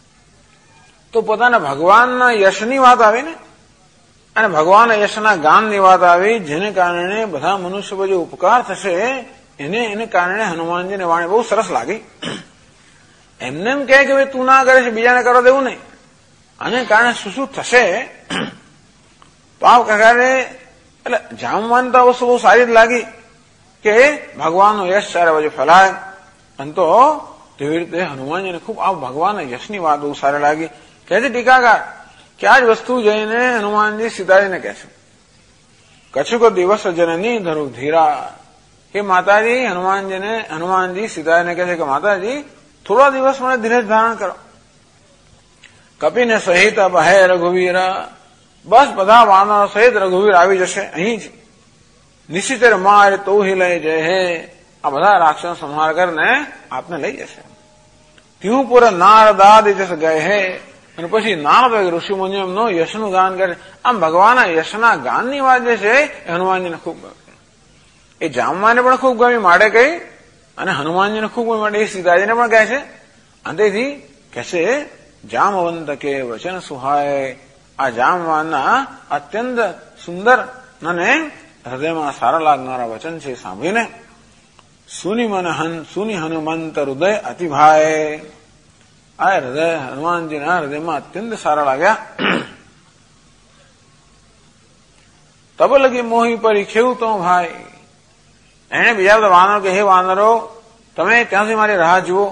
તો પોતાના ભગવાનના યશની વાત આવી ને, અને ભગવાનના યશના ગાનની વાત આવી, જેને કારણે બધા મનુષ્ય પર જે ઉપકાર થશે એને કારણે હનુમાનજીની વાણી બહુ સરસ લાગી. એમને એમ કહે કે ભાઈ તું ના કરે છે, બીજાને કરવા દેવું નહીં, આને કારણે શું થશે. તો આ પ્રકારે એટલે જામવાનતા વસ્તુ બહુ સારી જ લાગી કે ભગવાનનો યશ ચારે બાજુ ફેલાય. અને તો તેવી રીતે હનુમાનજીને ખૂબ આ ભગવાનના યશની વાત બહુ સારી લાગી. કહે છે ટીકાકાર કે આ જ વસ્તુ જઈને હનુમાનજી સીતાજીને કહે છે, કછુક દિવસ જનની ધરુ ધીરા, કે માતાજી હનુમાનજી સીતાજીને કહે છે કે માતાજી થોડા દિવસ મને ધીરજ ધારણ કરો. કપિને સહિત બહે રઘુવીરા, બસ બધા વાનરો સહિત રઘુવીર આવી જશે અહીં જ. નિશ્ચિત માર તો હિલય જય હે, આ બધા રાક્ષસ સંહાર કરીને આપને લઈ જશે. ત્યું પૂરા નારદાદી જશે ગયે હે, અને પછી નારદ ઋષિ મુનિઓ એમનો યશનું ગાન કરે. આમ ભગવાનના યશના ગાનની વાત જે છે એ હનુમાનજીને ખૂબ ગમી. એ જામવાને પણ ખૂબ ગમી માટે કહી, અને હનુમાનજીને ખૂબ ગમી માટે એ સીતાજીને પણ કહે છે. અંતેથી કહે છે જામવંત કે વચન સુહાય. આ જામવાનના અત્યંત સુંદર અને હૃદયમાં સારા લાગનારા વચન છે સાંભળીને સુની હનુમંત હૃદય અતિભાય. આ હૃદય હનુમાનજીના હૃદયમાં અત્યંત સારા લાગ્યા. તબ લગી મોહી પરી ખેવું તો ભાઈ. એને બીજા બધા વાનરો કે હે વાનરો, તમે ત્યાંથી મારી રાહ જુઓ.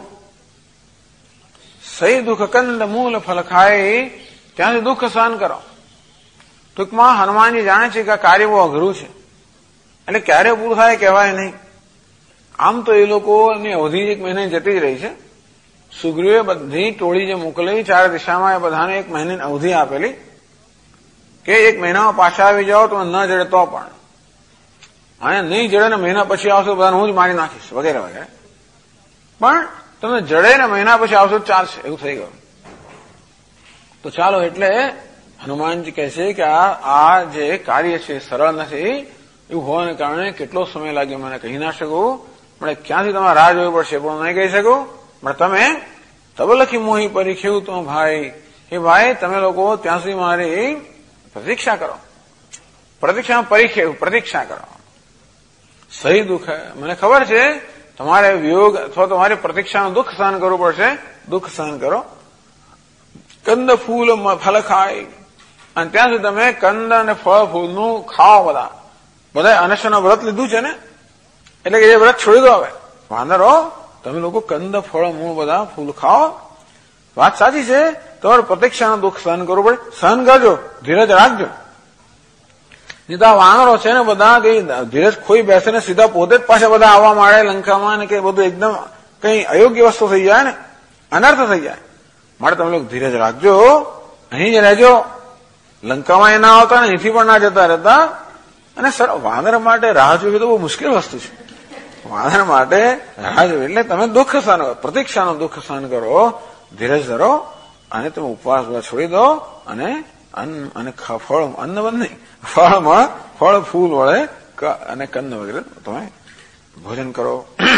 સહી દુઃખ કંદ મૂલ ફલ ખાય, ત્યાંથી દુઃખ સહન કરો. ટૂંકમાં હનુમાનજી જાણે છે કે આ કાર્ય બહુ અઘરું છે, એટલે ક્યારે પૂરું થાય કહેવાય નહીં. આમ તો એ લોકોની અવધિ 1 મહિને જતી જ રહી છે. સુગ્રીવે બધી ટોળી જે મોકલી 4 દિશામાં એ બધાને 1 મહિનાની અવધિ આપેલી કે 1 મહિનામાં પાછા આવી જાઓ, તમે ન જડે તો પણ, અને નહીં જડે ને મહિના પછી આવશો બધાને હું જ મારી નાખીશ વગેરે વગેરે. પણ તમે જડે ને મહિના પછી આવશો ચાલશે, એવું થઈ ગયું. તો ચાલો, એટલે હનુમાનજી કહે છે કે આ જે કાર્ય છે સરળ નથી. એવું હોવાને કારણે કેટલો સમય લાગ્યો મને કહી ના શકું, મને ક્યાંથી તમારે રાહ જોવી પડશે પણ નહીં કહી શકું. પણ તમે તબલખી મોહી પરી ખેવું તો ભાઈ, એ ભાઈ તમે લોકો ત્યાં સુધી મારી પ્રતીક્ષા કરો. પ્રતીક્ષા કરો. સહી દુઃખ, મને ખબર છે તમારે વિયોગ અથવા તમારી પ્રતીક્ષાનું દુઃખ સહન કરવું પડશે. દુઃખ સહન કરો. કંદ ફૂલ ફલ ખાય, અને ત્યાં સુધી તમે કંદ અને ફળ ફૂલનું ખાઓ. બધા અનશનનું વ્રત લીધું છે ને, એટલે કે એ વ્રત છોડી દો હવે. વાંદરો, તમે લોકો કંદ ફળ મૂળ બધા ફૂલ ખાઓ. વાત સાચી છે, તમારે પ્રતીક્ષાનું દુઃખ સહન કરવું પડે. સહન કરજો, ધીરજ રાખજો. નહીં તો આ વાનરો છે ને બધા કઈ ધીરજ ખોઈ બેસે ને સીધા પોતે જ પાછા બધા આવવા માંડે લંકામાં, ને કે બધું એકદમ કઈ અયોગ્ય વસ્તુ થઈ જાય ને, અનર્થ થઈ જાય. માટે તમે લોકો ધીરજ રાખજો, અહીં જ રહેજો. લંકામાં એ ના આવતા ને અહીંથી પણ ના જતા રહેતા. અને સર, વાનર માટે રાહ જોવી તો બહુ મુશ્કેલ વસ્તુ છે. વાનર માટે રાહ જોવી એટલે તમે દુઃખ સહન કરો, પ્રતીક્ષાનું દુઃખ સહન કરો, ધીરજ ધરો, અને તમે ઉપવાસ છોડી દો, અને ફળ, અન્ન બંધ નહીં, ફળ ફૂલ વડે અને કંદ વગેરે તમે ભોજન કરો.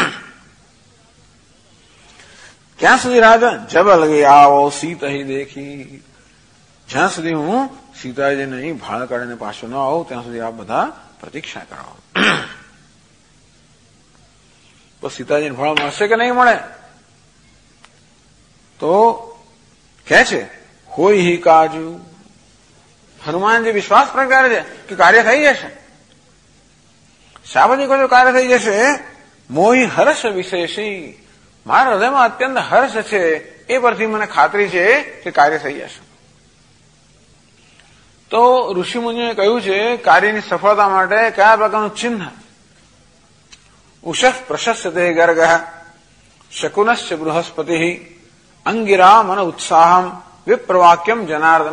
ક્યાં સુધી રાજા? જબ લગે આવો સીત હી દેખી. જ્યાં સુધી હું સીતાજીને અહીં ભાળ કાઢીને પાછો ન આવું ત્યાં સુધી આ બધા પ્રતીક્ષા કરો. તો સીતાજીને ફળ મળશે કે નહીં મળે? તો કે છે હોય હી કાજુ. હનુમાનજી વિશ્વાસ પ્રગટાવે છે કે કાર્ય થઈ જશે. શા પછી કહો કાર્ય થઈ જશે? મોહી હર્ષ વિશેષી, મારા હૃદયમાં અત્યંત હર્ષ છે, એ પરથી મને ખાતરી છે કે કાર્ય થઈ જશે. તો ઋષિમુનિઓએ કહ્યું છે કાર્યની સફળતા માટે કયા પ્રકારનું ચિહ્ન? ઉષઃ પ્રશસ્યતે ગર્ગ, શકુનશ્ચ બૃહસ્પતિ, અંગિરા મન ઉત્સાહમ, વિપ્રવાક્યમ જનાર્દન.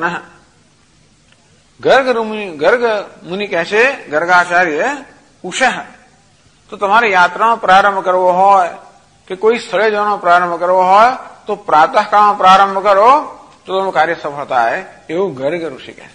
ગર્ગ મુનિ કહે છે, ગર્ગાચાર્ય, ઉષઃ, તો તમારે યાત્રાનો પ્રારંભ કરવો હોય કે કોઈ સ્થળે જવાનો પ્રારંભ કરવો હોય તો પ્રાતઃકાળમાં પ્રારંભ કરો તો તમારું કાર્ય સફળ થાય, એવું ગર્ગ ઋષિ કહે છે.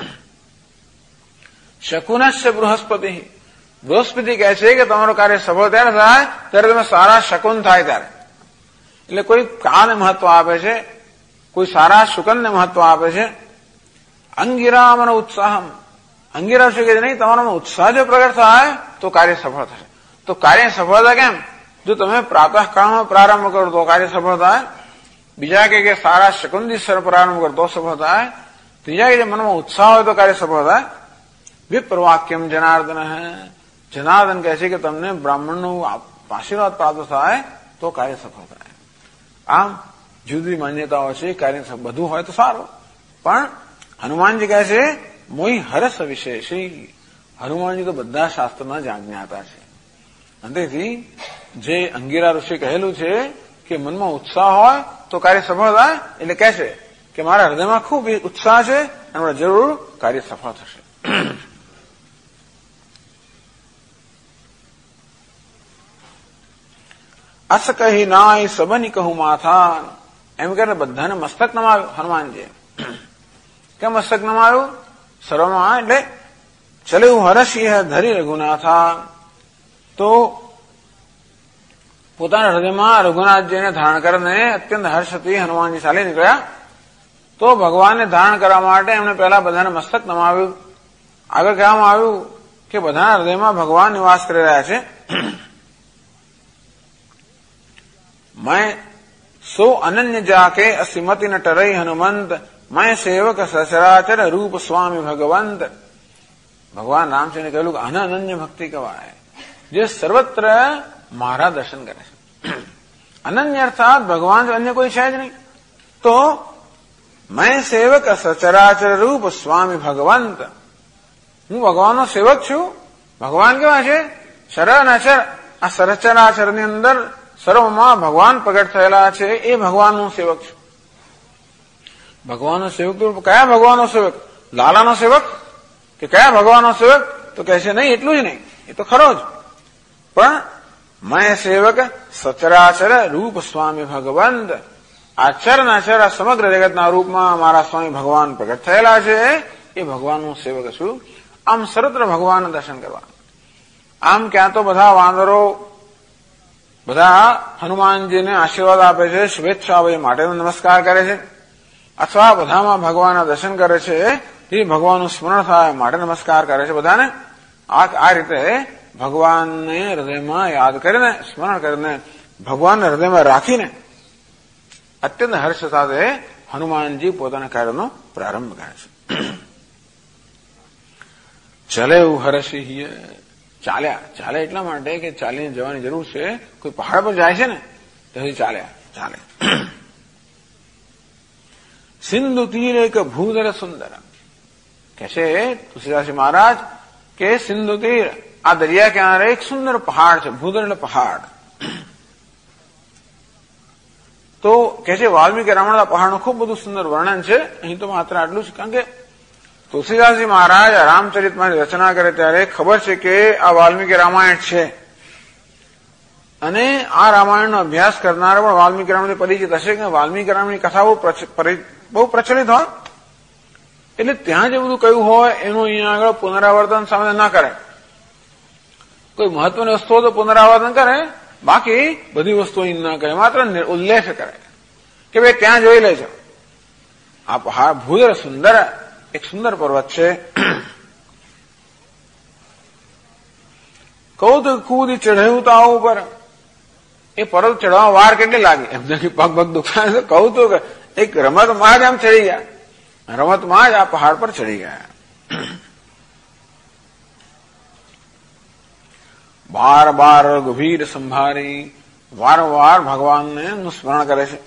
શકુનશ્ચ બૃહસ્પતિ, બૃહસ્પતિ કહે છે કે તમારું કાર્ય સફળ ત્યારે થાય ત્યારે તમે સારા શકુન થાય ત્યારે. એટલે કોઈ કાળને મહત્વ આપે છે, કોઈ સારા શુકનને મહત્વ આપે છે. અંગિરા મન ઉત્સાહમ, અંગિરા શું કહે છે? નહીં, તમારામાં ઉત્સાહ જો પ્રગટ થાય તો કાર્ય સફળ થશે. તો કાર્ય સફળતા કેમ? જો તમે પ્રાતઃકાળમાં પ્રારંભ કરો તો કાર્ય સફળ થાય. બીજા કે સારા શકુનથી પ્રારંભ કરો તો સફળ થાય. ત્રીજા કે મનમાં ઉત્સાહ હોય તો કાર્ય સફળ થાય. વિપ્રવાક્યમ જનાર્દન. જનાર્દન કહે છે કે તમને બ્રાહ્મણનું આશીર્વાદ પ્રાપ્ત થાય તો કાર્ય સફળ થાય. આમ જુદી માન્યતાઓ છે, કાર્ય બધું હોય તો સારું. પણ હનુમાનજી કહે છે મોહી હરસ વિશેષી. હનુમાનજી તો બધા શાસ્ત્રના જાણ્યાતા છે. અંતેથી જે અંગિરા ઋષિ કહેલું છે કે મનમાં ઉત્સાહ હોય તો કાર્ય સફળ થાય, એટલે કહે છે કે મારા હૃદયમાં ખૂબ ઉત્સાહ છે અને જરૂર કાર્ય સફળ થશે. અસ કહી નાય સબની કહું માથા, એમ કરીને બધાને મસ્તક નમાવ્યું હનુમાનજીએ. કેમ મસ્તક નમાવ્યું? સર્વમાં એટલે ચલ્યું હરસિંહ ધરી રઘુનાથા. તો પોતાના હૃદયમાં રઘુનાથજીને ધારણ કરીને અત્યંત હર્ષથી હનુમાનજી ચાલી નીકળ્યા. તો ભગવાનને ધારણ કરવા માટે એમણે પહેલા બધાને મસ્તક નમાવ્યું. આગળ કહેવામાં આવ્યું કે બધાના હૃદયમાં ભગવાન નિવાસ કરી રહ્યા છે. मैं सो अनन्य जाके असीमति न टरई हनुमंत मैं सेवक सचराचर रूप स्वामी भगवंत. ભગવાન રામચંદ્ર કહેલું કે આને અનન્ય ભક્તિ કહેવાય, જે સર્વત્ર મારા દર્શન કરે છે. અનન્ય અર્થાત ભગવાન અન્ય કોઈ છે જ નહીં. તો मैं सेवक सचराचर रूप स्वामी भगवंत, હું ભગવાનનો સેવક છું. ભગવાન કેવા છે? શરણાચર. આ સરચરાચરની અંદર સર્વમાં ભગવાન પ્રગટ થયેલા છે, એ ભગવાનનો સેવક છું. ભગવાનનો સેવક તો કયા ભગવાનનો સેવક? લાલાનો સેવક કે કયા ભગવાનનો સેવક? તો કહે છે નહીં, એટલું જ નહીં, એ તો ખરો જ. પણ मैं સેવક સચરાચર રૂપ સ્વામી ભગવંત, આચર નાચર આ સમગ્ર જગતના રૂપમાં મારા સ્વામી ભગવાન પ્રગટ થયેલા છે, એ ભગવાનનો સેવક છું. આમ સર્વત્ર ભગવાનના દર્શન કરવા. આમ ક્યાં તો બધા વાનરો બધા હનુમાનજીને આશીર્વાદ આપે છે, શુભેચ્છા આપે માટેનો નમસ્કાર કરે છે, અથવા બધામાં ભગવાનના દર્શન કરે છે, એ ભગવાનનું સ્મરણ થાય માટે નમસ્કાર કરે છે બધાને. આ રીતે ભગવાનને હૃદયમાં યાદ કરીને, સ્મરણ કરીને, ભગવાનને હૃદયમાં રાખીને અત્યંત હર્ષ સાથે હનુમાનજી પોતાના કાર્યનો પ્રારંભ કરે છે. ચલે એવું હર્ષિ, ચાલ્યા. ચાલે એટલા માટે કે ચાલીને જવાની જરૂર છે. કોઈ પહાડ પર જાય છે ને તો ચાલ્યા ચાલે. સિંધુ તીર એક ભૂધર સુંદર, કે છે તુલસીદાસજી મહારાજ કે સિંધુ તીર, આ દરિયા કિનારે એક સુંદર પહાડ છે. ભૂધર એટલે પહાડ. તો કે છે વાલ્મીકી રામાયણના પહાડનું ખૂબ બધું સુંદર વર્ણન છે. અહીં તો માત્ર આટલું જ, કારણ કે તુલસીદાસજી મહારાજ રામચરિતમાની રચના કરે ત્યારે ખબર છે કે આ વાલ્મીકી રામાયણ છે, અને આ રામાયણનો અભ્યાસ કરનાર પણ વાલ્મીકી રામાયણ પરિચિત હશે કે વાલ્મીકી રામાયણની કથા બહુ પ્રચલિત હોય, એટલે ત્યાં જે બધું કહ્યું હોય એનું અહીંયા આગળ પુનરાવર્તન સામે ના કરે. કોઈ મહત્વની વસ્તુઓ તો પુનરાવર્તન કરે, બાકી બધી વસ્તુઓ ના કરે, માત્ર ઉલ્લેખ કરે કે ભાઈ ત્યાં જોઈ લેજો. આ પહાડ ભૂધર સુંદર, એક સુંદર પર્વત છે. કૌતુક કૂદી ચઢાયું તા ઉપર, એ પર્વત ચડવામાં વાર કેટલી લાગી? એમને પગ પગ દુખાય. કૌતુક એક રમતમાં જ આમ ચડી ગયા, રમતમાં જ આ પહાડ પર ચડી ગયા. બાર બાર ગભીર સંભારી, વારંવાર ભગવાનને સ્મરણ કરે છે.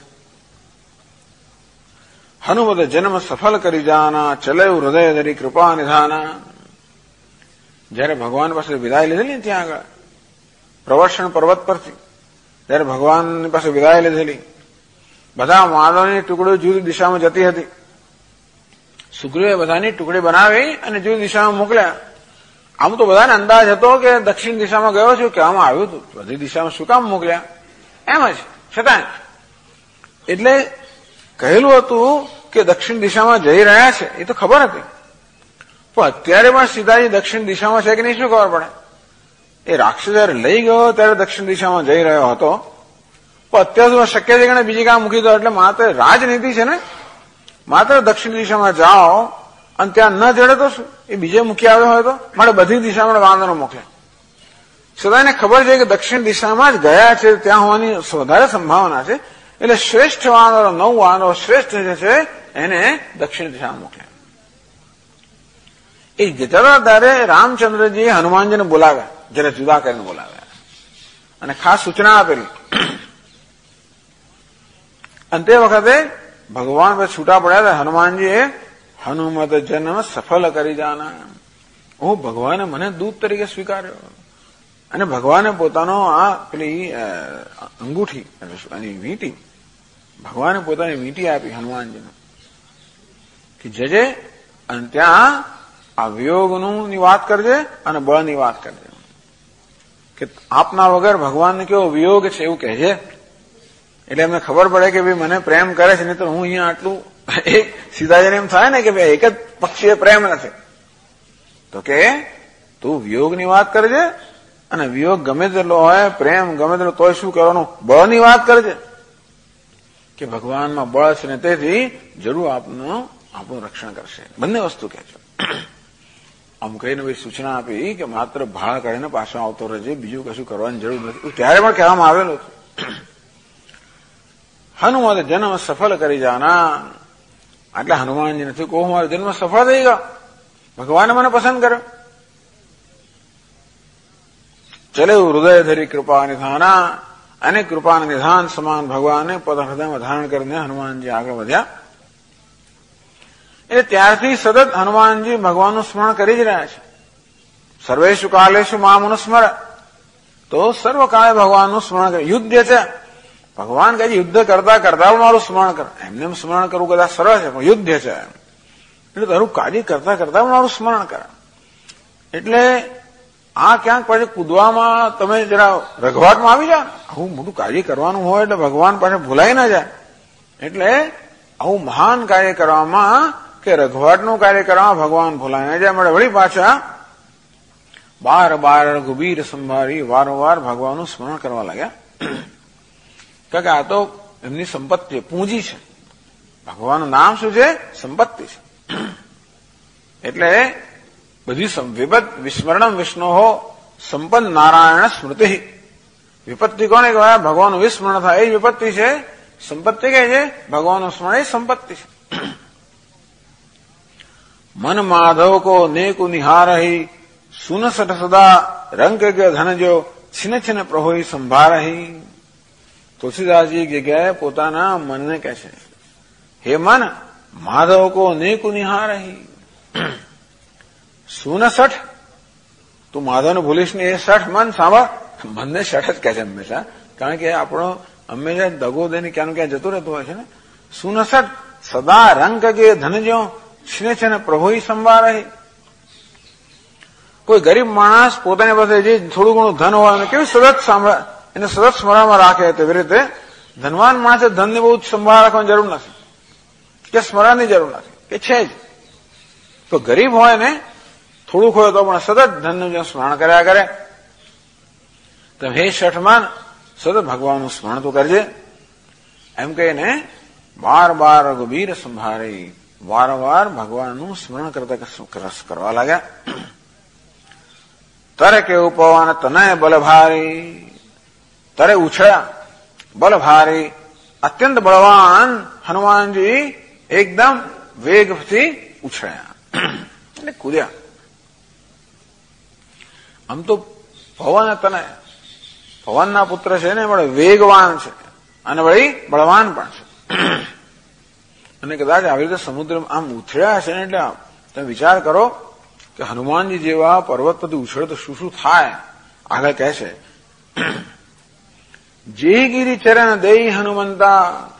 હનુમત જન્મ સફળ કરી જાના, ચલયું હૃદય ધરી કૃપા નિધાના. જયારે ભગવાન પાસે વિદાય લીધેલી ત્યાં આગળ પ્રવર્ષણ પર્વત પરથી, જયારે ભગવાનની પાસે વિદાય લીધેલી, બધા માનવની ટુકડીઓ જુદી દિશામાં જતી હતી. સુગ્રીવે બધાની ટુકડી બનાવી અને જુદી દિશામાં મોકલ્યા. આમ તો બધાને અંદાજ હતો કે દક્ષિણ દિશામાં ગયો છું, કે આમાં આવ્યું હતું, બધી દિશામાં શું કામ મોકલ્યા? એમ જ છતાં એટલે કહેલું હતું કે દક્ષિણ દિશામાં જઈ રહ્યા છે, એ તો ખબર હતી. પણ અત્યારે પણ સીધાજી દક્ષિણ દિશામાં છે કે નહીં શું ખબર પડે? એ રાક્ષસ જયારે લઈ ગયો ત્યારે દક્ષિણ દિશામાં જઈ રહ્યો હતો, પણ અત્યાર સુધી શક્ય છે કે બીજી કામ મૂકી દો. એટલે માત્ર રાજનીતિ છે ને, માત્ર દક્ષિણ દિશામાં જાઓ અને ત્યાં ન જડે તો શું, એ બીજે મૂકી આવ્યો હોય તો મારે બધી દિશામાં વાંદરો મોકલે. સદાને ખબર છે કે દક્ષિણ દિશામાં જ ગયા છે, ત્યાં હોવાની વધારે સંભાવના છે. એટલે શ્રેષ્ઠ વાનરો, 9 વાનરો શ્રેષ્ઠ જે છે એને દક્ષિણ દિશામાં મોકલ્યા. એ જતા ત્યારે રામચંદ્રજીએ હનુમાનજીને બોલાવ્યા, જરા જુદા કરીને બોલાવ્યા અને ખાસ સૂચના આપેલી. અને તે વખતે ભગવાન પર છૂટા પડ્યા હતા. હનુમાનજીએ હનુમત જન્મ સફળ કરી જાના, હું ભગવાને મને દૂત તરીકે સ્વીકાર્યો. અને ભગવાને પોતાનો આ પેલી અંગૂઠી અને વીંટી, ભગવાને પોતાની વીંટી આપી હનુમાનજીને કે જજે અને ત્યાં આ વિયોગની વાત કરજે અને બળની વાત કરજે, કે આપના વગર ભગવાનને કેવો વિયોગ છે એવું કહેજે. એટલે એમને ખબર પડે કે ભાઈ મને પ્રેમ કરે છે, નહીં તો હું અહીંયા આટલું એક સીધા જઈને એમ થાય ને કે ભાઈ એક જ પક્ષીય પ્રેમ નથી. તો કે તું વિયોગની વાત કરજે, અને વિયોગ ગમે તેટલો હોય, પ્રેમ ગમે તેટલો તોય શું કરવાનું, બળની વાત કરજે, કે ભગવાનમાં બળ છે ને તેથી જરૂર આપણું રક્ષણ કરશે. બંને વસ્તુ કહે છે. આમ કહીને ભાઈ સૂચના આપી કે માત્ર ભાળ કાઢીને પાછો આવતો રહેજે, બીજું કશું કરવાની જરૂર નથી. ત્યારે પણ કહેવામાં આવેલું હતું. હનુમાન જન્મ સફળ કરી જાના. એટલે હનુમાનજી નથી કહું મારો જન્મ સફળ થઈ ગયો, ભગવાને મને પસંદ કર્યો. ચલે હૃદય ધરી કૃપા નિધાના. અને કૃપાના નિધાન સમાન ભગવાને પદ હૃદયમાં ધારણ કરીને હનુમાનજી આગળ વધ્યા. એટલે ત્યારથી સતત હનુમાનજી ભગવાનનું સ્મરણ કરી જ રહ્યા છે. સર્વેષુ કાલેષુ મામનુસ્મર. તો સર્વ કાળે ભગવાનનું સ્મરણ કરે. યુદ્ધ છે, ભગવાન કહે છે યુદ્ધ કરતા કરતા મારું સ્મરણ કર. એમને સ્મરણ કરવું કદાચ સરળ છે, પણ યુદ્ધ છે એટલે તારું કાર્ય કરતા કરતા મારું સ્મરણ કર. એટલે આ ક્યાંક પછી કૂદવામાં તમે જરા રઘવાટમાં આવી જાઓ. આવું મોટું કાર્ય કરવાનું હોય એટલે ભગવાન પાસે ભૂલાઈ ના જાય. એટલે આવું મહાન કાર્ય કરવામાં કે રઘવાટનું કાર્ય કરવામાં ભગવાન ભૂલાઈ ના જાય. મળે વળી પાછા બાર બાર રઘુબીર સંભાળી વારંવાર ભગવાનનું સ્મરણ કરવા લાગ્યા. કારણ કે આ તો એમની સંપત્તિ પૂંજી છે. ભગવાનનું નામ શું છે? સંપત્તિ છે. એટલે બધી વિસ્મરણમ વિષ્ણુ સંપન્ન નારાયણ સ્મૃતિ. વિપત્તિ કોને કહેવાય? ભગવાનનું વિસ્મરણ થાય એ વિપત્તિ છે. સંપત્તિ કહે છે ભગવાનનું સ્મરણ એ સંપત્તિ છે. મન માધવ કો નેકુ નિહારહી સુનસઠ સદા રંગ ધનજો છીન છીન પ્રભુ સંભારહી. તુલસીદાસજી જગ્યાએ પોતાના મનને કહે છે, હે મન, માધવ કો નેકુ નિહારહી. સુનસઠ, તું માધવને ભૂલીશ ને એ 60 મન સાંભળ. મનને 60 જ કહે છે હંમેશા, કારણ કે આપણો હંમેશા દગો દઈને ક્યાંનું ક્યાં જતું રહેતું હોય છે ને. સુનસઠ સદા રંગ કે ધનજો છીને છે ને પ્રભુ સંભારહી. કોઈ ગરીબ માણસ પોતાની પાસે જે થોડું ઘણું ધન હોય એને કેવી સતત એને સતત સ્મરણમાં રાખે, તેવી રીતે ધનવાન માણસે ધનની બહુ સંભાળ રાખવાની જરૂર નથી કે સ્મરણની જરૂર નથી કે છે જ. તો ગરીબ હોય ને થોડુંક હોય તો પણ સતત ધનનું સ્મરણ કર્યા કરે. તો હે શઠમાન, સતત ભગવાનનું સ્મરણ તો કરજે. એમ કહીને બાર બાર રઘુબીર સંભાળી વારંવાર ભગવાનનું સ્મરણ કરતા કરવા લાગ્યા. તરે કેવું પવન તનય બલભારી. તરે ઉછળ્યા બલભારી, અત્યંત બળવાન હનુમાનજી એકદમ વેગથી ઉછળ્યા એટલે કૂદ્યા. આમ તો પવન તનય, પવનના પુત્ર છે ને વળી વેગવાન છે અને વળી બળવાન પણ છે. અને કદાચ આવી રીતે સમુદ્ર આમ ઉછળ્યા છે ને એટલે તમે વિચાર કરો કે હનુમાનજી જેવા પર્વત પરથી ઉછળે તો શું શું થાય. આગળ કહે છે, જે ગિરી ચરણ દઈ હનુમંતા.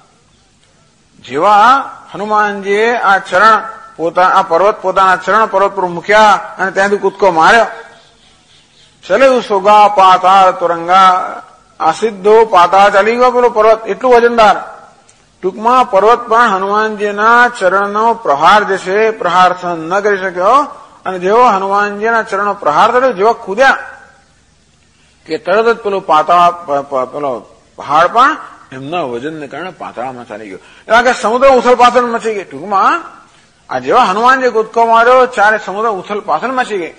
જેવા હનુમાનજીએ આ ચરણ આ પર્વત પોતાના ચરણ પર્વત પર મૂક્યા અને ત્યાંથી કૂદકો માર્યો. ચલે સોગા પાતાળ તુરંગા. આ સીધો પાતાળ ચાલી ગયો પેલો પર્વત, એટલું વજનદાર. ટૂંકમાં પર્વત પણ હનુમાનજીના ચરણનો પ્રહાર જે છે પ્રહાર સહન ન કરી શક્યો. અને જેવો હનુમાનજીના ચરણનો પ્રહાર થયો, જેવા કૂદ્યા કે તરત જ પેલો પેલો પહાડ પણ એમના વજનને કારણે પાતાળમાં ચાલી ગયો. એટલે કે સમુદ્ર ઉથલ પાથલ મચી ગઈ. ટૂંકમાં આ જેવા હનુમાનજી કૂદકો માર્યો ચારે સમુદ્ર ઉથલ પાથલ મચી ગઈ.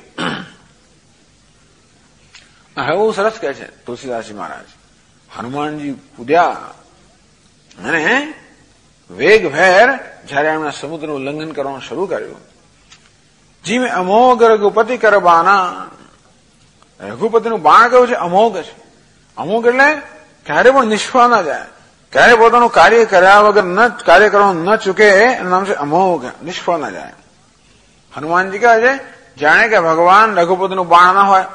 એવું સરસ કહે છે તુલસીદાસજી મહારાજ. હનુમાનજી કૂદ્યા અને વેગભેર જયારે એમણે સમુદ્રનું ઉલ્લંઘન કરવાનું શરૂ કર્યું. જીમે અમોઘ રઘુપતિ કરબાના. રઘુપતિનું બાણ કયું છે? અમોઘ છે. અમોઘ એટલે ક્યારે પણ નિષ્ફળ ના જાય, ક્યારે પોતાનું કાર્ય કર્યા વગર કાર્ય કરવાનું ન ચૂકે, એનું નામ છે અમોઘ, નિષ્ફળ ના જાય. હનુમાનજી કહે છે જાણે કે ભગવાન રઘુપતિનું બાણ ના હોય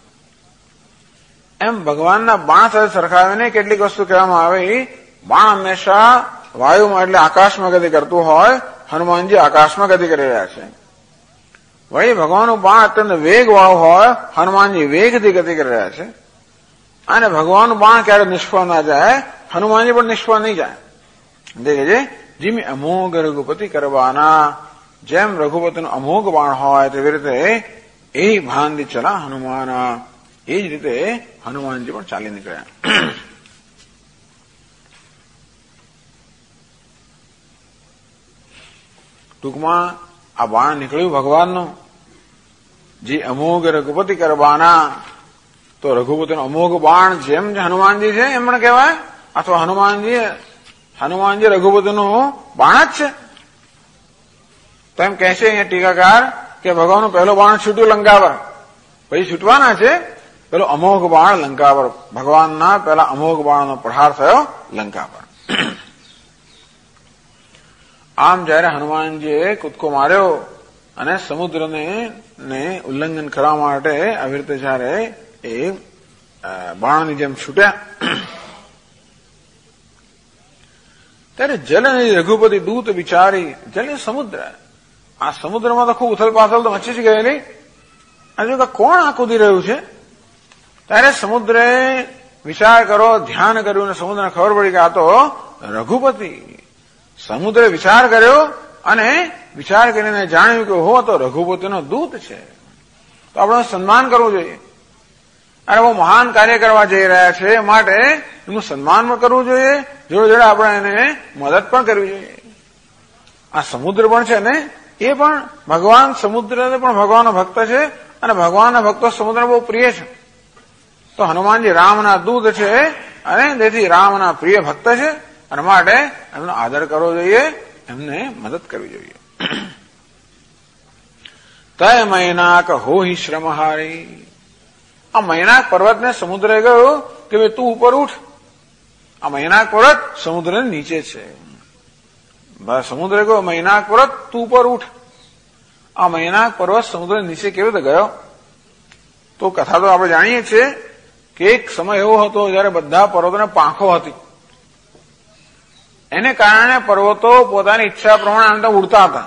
એમ ભગવાનના બાણ સાથે સરખાવીને કેટલીક વસ્તુ કહેવામાં આવે. બાણ હંમેશા વાયુમાં એટલે આકાશમાં ગતિ કરતું હોય, હનુમાનજી આકાશમાં ગતિ કરી રહ્યા છે. વળી ભગવાનનું બાણ અત્યંત વેગવાળું હોય, હનુમાનજી વેગથી ગતિ કરી રહ્યા છે. અને ભગવાનનું બાણ ક્યારે નિષ્ફળ ના જાય, હનુમાનજી પણ નિષ્ફળ નહીં જાય. દેખે છે જેમ અમોઘ રઘુપતિ કરવાના. જેમ રઘુપતિનું અમોઘ બાણ હોય તેવી રીતે એ ભાનથી ચલા હનુમાના. એ જ રીતે હનુમાનજી પણ ચાલી નીકળ્યા. ટૂંકમાં આ બાણ નીકળ્યું ભગવાનનું જે અમોઘ રઘુપતિ કરવાના, તો રઘુપતિનો અમોઘ બાણ જેમ હનુમાનજી છે એમ પણ કહેવાય, અથવા હનુમાનજી રઘુપતિનું બાણ જ છે. તો એમ કહે છે અહીંયા ટીકાકાર કે ભગવાનનું પહેલો બાણ છૂટ્યું લંકા પર, પછી છૂટવાના છે પેલો અમોઘ બાણ લંકા પર. ભગવાનના પેલા અમોઘ બાણનો પ્રહાર થયો લંકા પર. આમ જયારે હનુમાનજીએ કૂદકો માર્યો અને સમુદ્રને ઉલ્લંઘન કરવા માટે આવી રીતે જયારે એ બાણની જેમ છૂટ્યા, ત્યારે જલની રઘુપતિ દૂત વિચારી, જલની સમુદ્ર, આ સમુદ્રમાં તો ખૂબ ઉથલ પાથલ તો મચી જ ગયેલી, હજુ કે કોણ આ કૂદી રહ્યું છે? ત્યારે સમુદ્રે વિચાર કરો, ધ્યાન કર્યું અને સમુદ્રને ખબર પડી કે આ તો રઘુપતિ. સમુદ્રે વિચાર કર્યો અને વિચાર કરીને જાણ્યું કે હો તો રઘુપતિનો દૂત છે, તો આપણે સન્માન કરવું જોઈએ. અને બહુ મહાન કાર્ય કરવા જઈ રહ્યા છે માટે એનું સન્માન પણ કરવું જોઈએ, જોડે જોડે આપણે એને મદદ પણ કરવી જોઈએ. આ સમુદ્ર પણ છે ને એ પણ ભગવાન, સમુદ્રને પણ ભગવાનનો ભક્ત છે અને ભગવાનના ભક્તો સમુદ્ર બહુ પ્રિય છે. તો હનુમાનજી રામના દૂત છે અને તેથી રામના પ્રિય ભક્ત છે, અને માટે એમનો આદર કરવો જોઈએ, એમને મદદ કરવી જોઈએ. તય મૈનાક હોહિ શ્રમહારી. આ મૈનાક પર્વતને સમુદ્રે ગયો કે ભાઈ તું ઉપર ઉઠ. આ મૈનાક પર્વત સમુદ્રની નીચે છે. સમુદ્ર ગયો મૈનાક પર્વત તું ઉપર ઉઠ. આ મૈનાક પર્વત સમુદ્રની નીચે કેવી રીતે ગયો? તો કથા તો આપણે જાણીએ છીએ કે એક સમય એવો હતો જયારે બધા પર્વતોને પાંખો હતી. એને કારણે પર્વતો પોતાની ઈચ્છા પ્રમાણે ઉડતા હતા.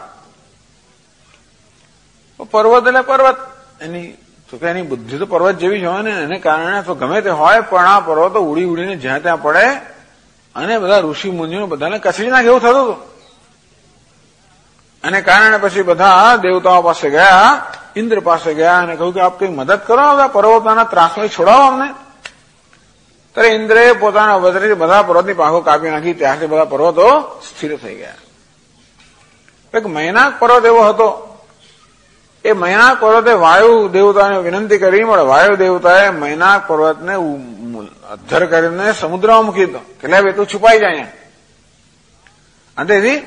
પર્વત એટલે પર્વત, એની બુદ્ધિ તો પર્વત જેવી જ હોય ને, એને કારણે તો ગમે તે હોય પણ આ પર્વતો ઉડી ઉડીને જ્યાં ત્યાં પડે અને બધા ઋષિ મુનિઓ બધાને કચડી નાખે એવું થતું હતું. એને કારણે પછી બધા દેવતાઓ પાસે ગયા, ઇન્દ્ર પાસે ગયા અને કહ્યું કે આપ કઈ મદદ કરો, બધા પર્વતોના ત્રાસમાંથી છોડાવો અમને. ત્યારે ઇન્દ્રે પોતાના વજ્રથી બધા પર્વતની પાંખો કાપી નાખી, ત્યાંથી બધા પર્વતો સ્થિર થઈ ગયા. એક મૈનાક પર્વત એવો હતો, એ મૈનાક પર્વતે વાયુ દેવતાને વિનંતી કરી, મળે વાયુ દેવતાએ મૈનાક પર્વતને અધ્ધર કરીને સમુદ્રમાં મૂકી દીધો કે લે તું છુપાઈ જાય અહીંયા. અને તેથી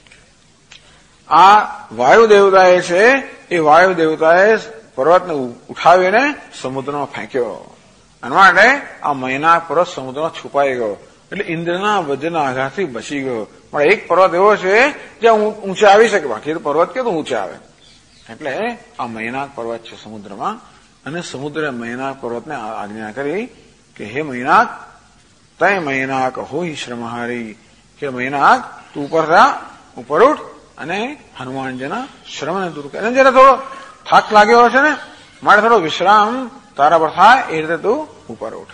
આ વાયુ દેવતાએ છે, એ વાયુ દેવતાએ પર્વતને ઉઠાવીને સમુદ્રમાં ફેંક્યો, અને માટે આ મૈનાક પર્વત સમુદ્રમાં છુપાઈ ગયો. એટલે ઇન્દ્રના વજ્રના આઘાતથી બચી ગયો. પણ એક પર્વત એવો છે જ્યાં ઊંચે આવી શકે, બાકી તો પર્વત કેવું ઊંચે આવે. એટલે આ મૈનાક પર્વત છે સમુદ્રમાં, અને સમુદ્રે મૈનાક પર્વતને આજ્ઞા કરી કે હે મૈનાક, તય મૈનાક હોહિ શ્રમહારી, કે મૈનાક તું ઉપર ઉઠ અને હનુમાનજીના શ્રમને દૂર કરે. અને જયારે થોડો થાક લાગ્યો હશે ને, મારે થોડો વિશ્રામ તારા પર થાય એ રીતે તું ઉપર ઉઠ.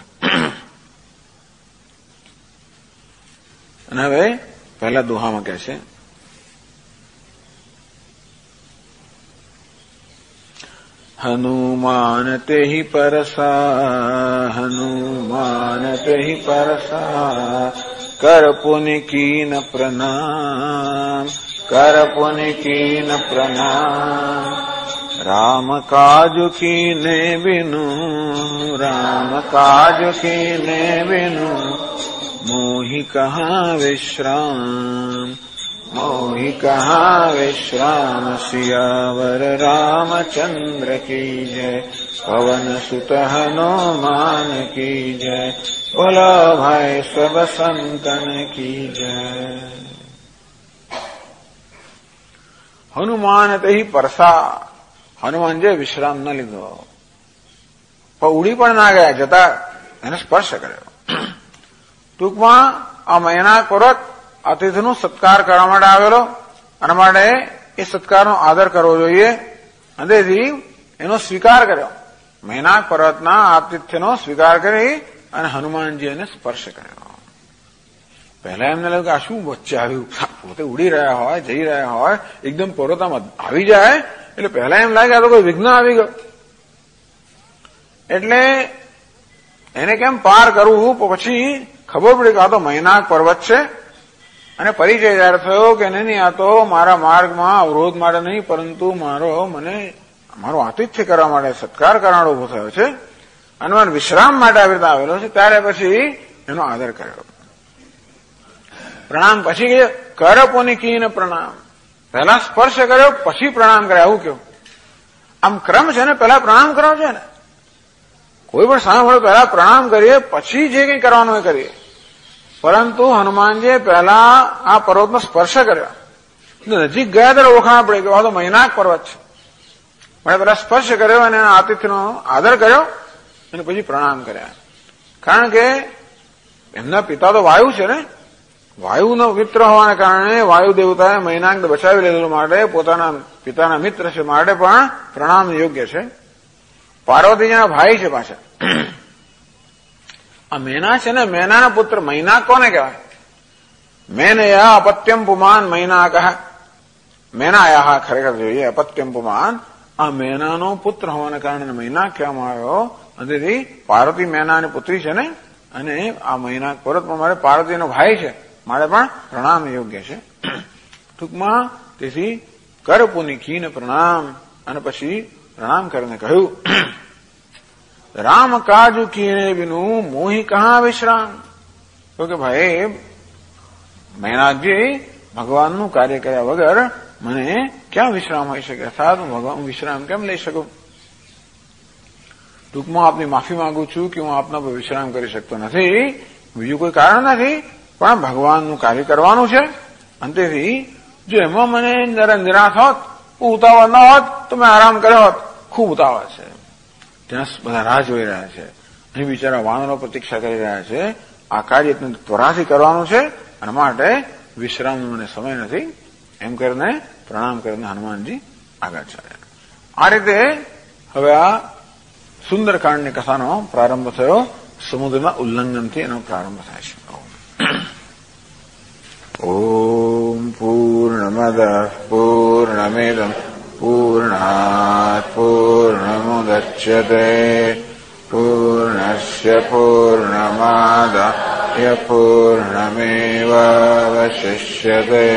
અને હવે પહેલા દોહામાં કહે છે, હનુમાન તેહિ પરસા, હનુમાન તેહિ પરસા, કર પુનિ કીન પ્રણામ, કર પુનિ કીન પ્રણામ. राम काज कीने बिनु, राम काज कीने बिनु, मोहि कहाँ विश्राम, मोहि कहाँ विश्राम. सियावर रामचंद्र की जय, पवन सुत हनुमान की जय, बोलो भाई सब संतन की जय. हनुमान तेहि परसा, હનુમાનજીએ વિશ્રામ ન લીધો, પણ ઉડી પણ ના ગયા, જતા એને સ્પર્શ કર્યો. ટૂંકમાં આ મૈનાક પર્વત અતિથિનો સત્કાર કરવા માટે આવેલો, અને માટે એ સત્કારનો આદર કરવો જોઈએ, અને તેથી એનો સ્વીકાર કર્યો. મૈનાક પર્વતના આતિથ્યનો સ્વીકાર કરી અને હનુમાનજી એને સ્પર્શ કર્યો. પહેલા એમને લાગ્યું કે આ શું વચ્ચે આવ્યું, પોતે ઉડી રહ્યા હોય, જઈ રહ્યા હોય, એકદમ પર્વતમાં આવી જાય એટલે પહેલા એમ લાગે આ તો કોઈ વિઘ્ન આવી ગયો. એટલે એને કેમ પાર કરવું, પછી ખબર પડી કે આ તો મૈનાક પર્વત છે. અને પરિચય જયારે થયો કે નહીં, આ તો મારા માર્ગમાં અવરોધ માટે નહીં, પરંતુ મને મારું આતિથ્ય કરવા માટે સત્કાર કરનારો ઉભો થયો છે, હનુમાન વિશ્રામ માટે આવી રીતે આવેલો છે, ત્યારે પછી એનો આદર કર્યો. પ્રણામ પછી કર પુનિકીન પ્રણામ, પહેલા સ્પર્શ કર્યો પછી પ્રણામ કર્યા, આવું કેવું? આમ ક્રમ છે ને, પહેલા પ્રણામ કરો છે ને. કોઈ પણ સાંભળો પહેલા પ્રણામ કરીએ પછી જે કંઈ કરવાનું એ કરીએ. પરંતુ હનુમાનજીએ પહેલા આ પર્વતનો સ્પર્શ કર્યો. નજીક ગયા ત્યારે ઓળખાણ પડે કે આ તો મૈનાક પર્વત છે. મને પહેલા સ્પર્શ કર્યો અને એના આતિથ્યનો આદર કર્યો અને પછી પ્રણામ કર્યા. કારણ કે એમના પિતા તો વાયુ છે ને, વાયુનો મિત્ર હોવાને કારણે વાયુ દેવતાએ મૈનાકને બચાવી લીધેલું માટે પોતાના પિતાના મિત્ર છે માટે પણ પ્રણામ યોગ્ય છે. પાર્વતીજીના ભાઈ છે પાછા. આ મેના છે ને, મેનાના પુત્ર મૈનાક કોને કહેવાય? મેનયા અપત્યમ પુમાન મૈનાક, મેનાયા ખરેખર જોઈએ અપત્યમ પુમાન. આ મેનાનો પુત્ર હોવાને કારણે મૈનાક કહેવામાં આવ્યો. અને તેથી પાર્વતી મેનાની પુત્રી છે ને, અને આ મૈનાક પર્વતમાં મારે પાર્વતીનો ભાઈ છે મારે પણ પ્રણામ યોગ્ય છે. ટૂંકમાં તેથી કર પુનિકીને પ્રણામ, અને પછી પ્રણામ કરીને કહ્યું રામ કાજુ કીને બિનું મોહી કહા વિશ્રામ. તો કે ભાઈ મૈનાકજી, ભગવાનનું કાર્ય કર્યા વગર મને ક્યાં વિશ્રામ હોઈ શકે? અર્થાત હું વિશ્રામ કેમ લઈ શકું? ટૂંકમાં આપની માફી માંગુ છું કે હું આપના પર વિશ્રામ કરી શકતો નથી. બીજું કોઈ કારણ નથી, પણ ભગવાનનું કાર્ય કરવાનું છે. અંતેથી જો એમાં મને નિરાશ હોત, ઉતાવળ ન હોત તો મેં આરામ કર્યો હોત. ખૂબ ઉતાવળ છે, ત્યાં બધા રાહ જોઈ રહ્યા છે. અહીં બિચારા વાનરો પ્રતીક્ષા કરી રહ્યા છે. આ કાર્ય ત્વરાથી કરવાનું છે અને માટે વિશ્રામનો મને સમય નથી. એમ કરીને પ્રણામ કરીને હનુમાનજી આગળ ચાલ્યા. આ રીતે હવે આ સુંદરકાંડની કથાનો પ્રારંભ થયો. સમુદ્રના ઉલ્લંઘનથી એનો પ્રારંભ થાય છે. ઓમ પૂર્ણમદ પૂર્ણમિદં પૂર્ણાત પૂર્ણમુદચ્યતે પૂર્ણસ્ય પૂર્ણમાદાય પૂર્ણમેવાવશિષ્યતે.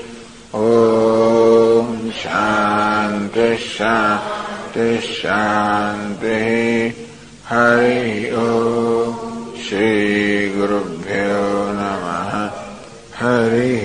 ઓમ શાંતિ શાંતિ શાંતિ. હરિ ઓમ. શ્રી ગુરુભ્યો નમઃ. હરિ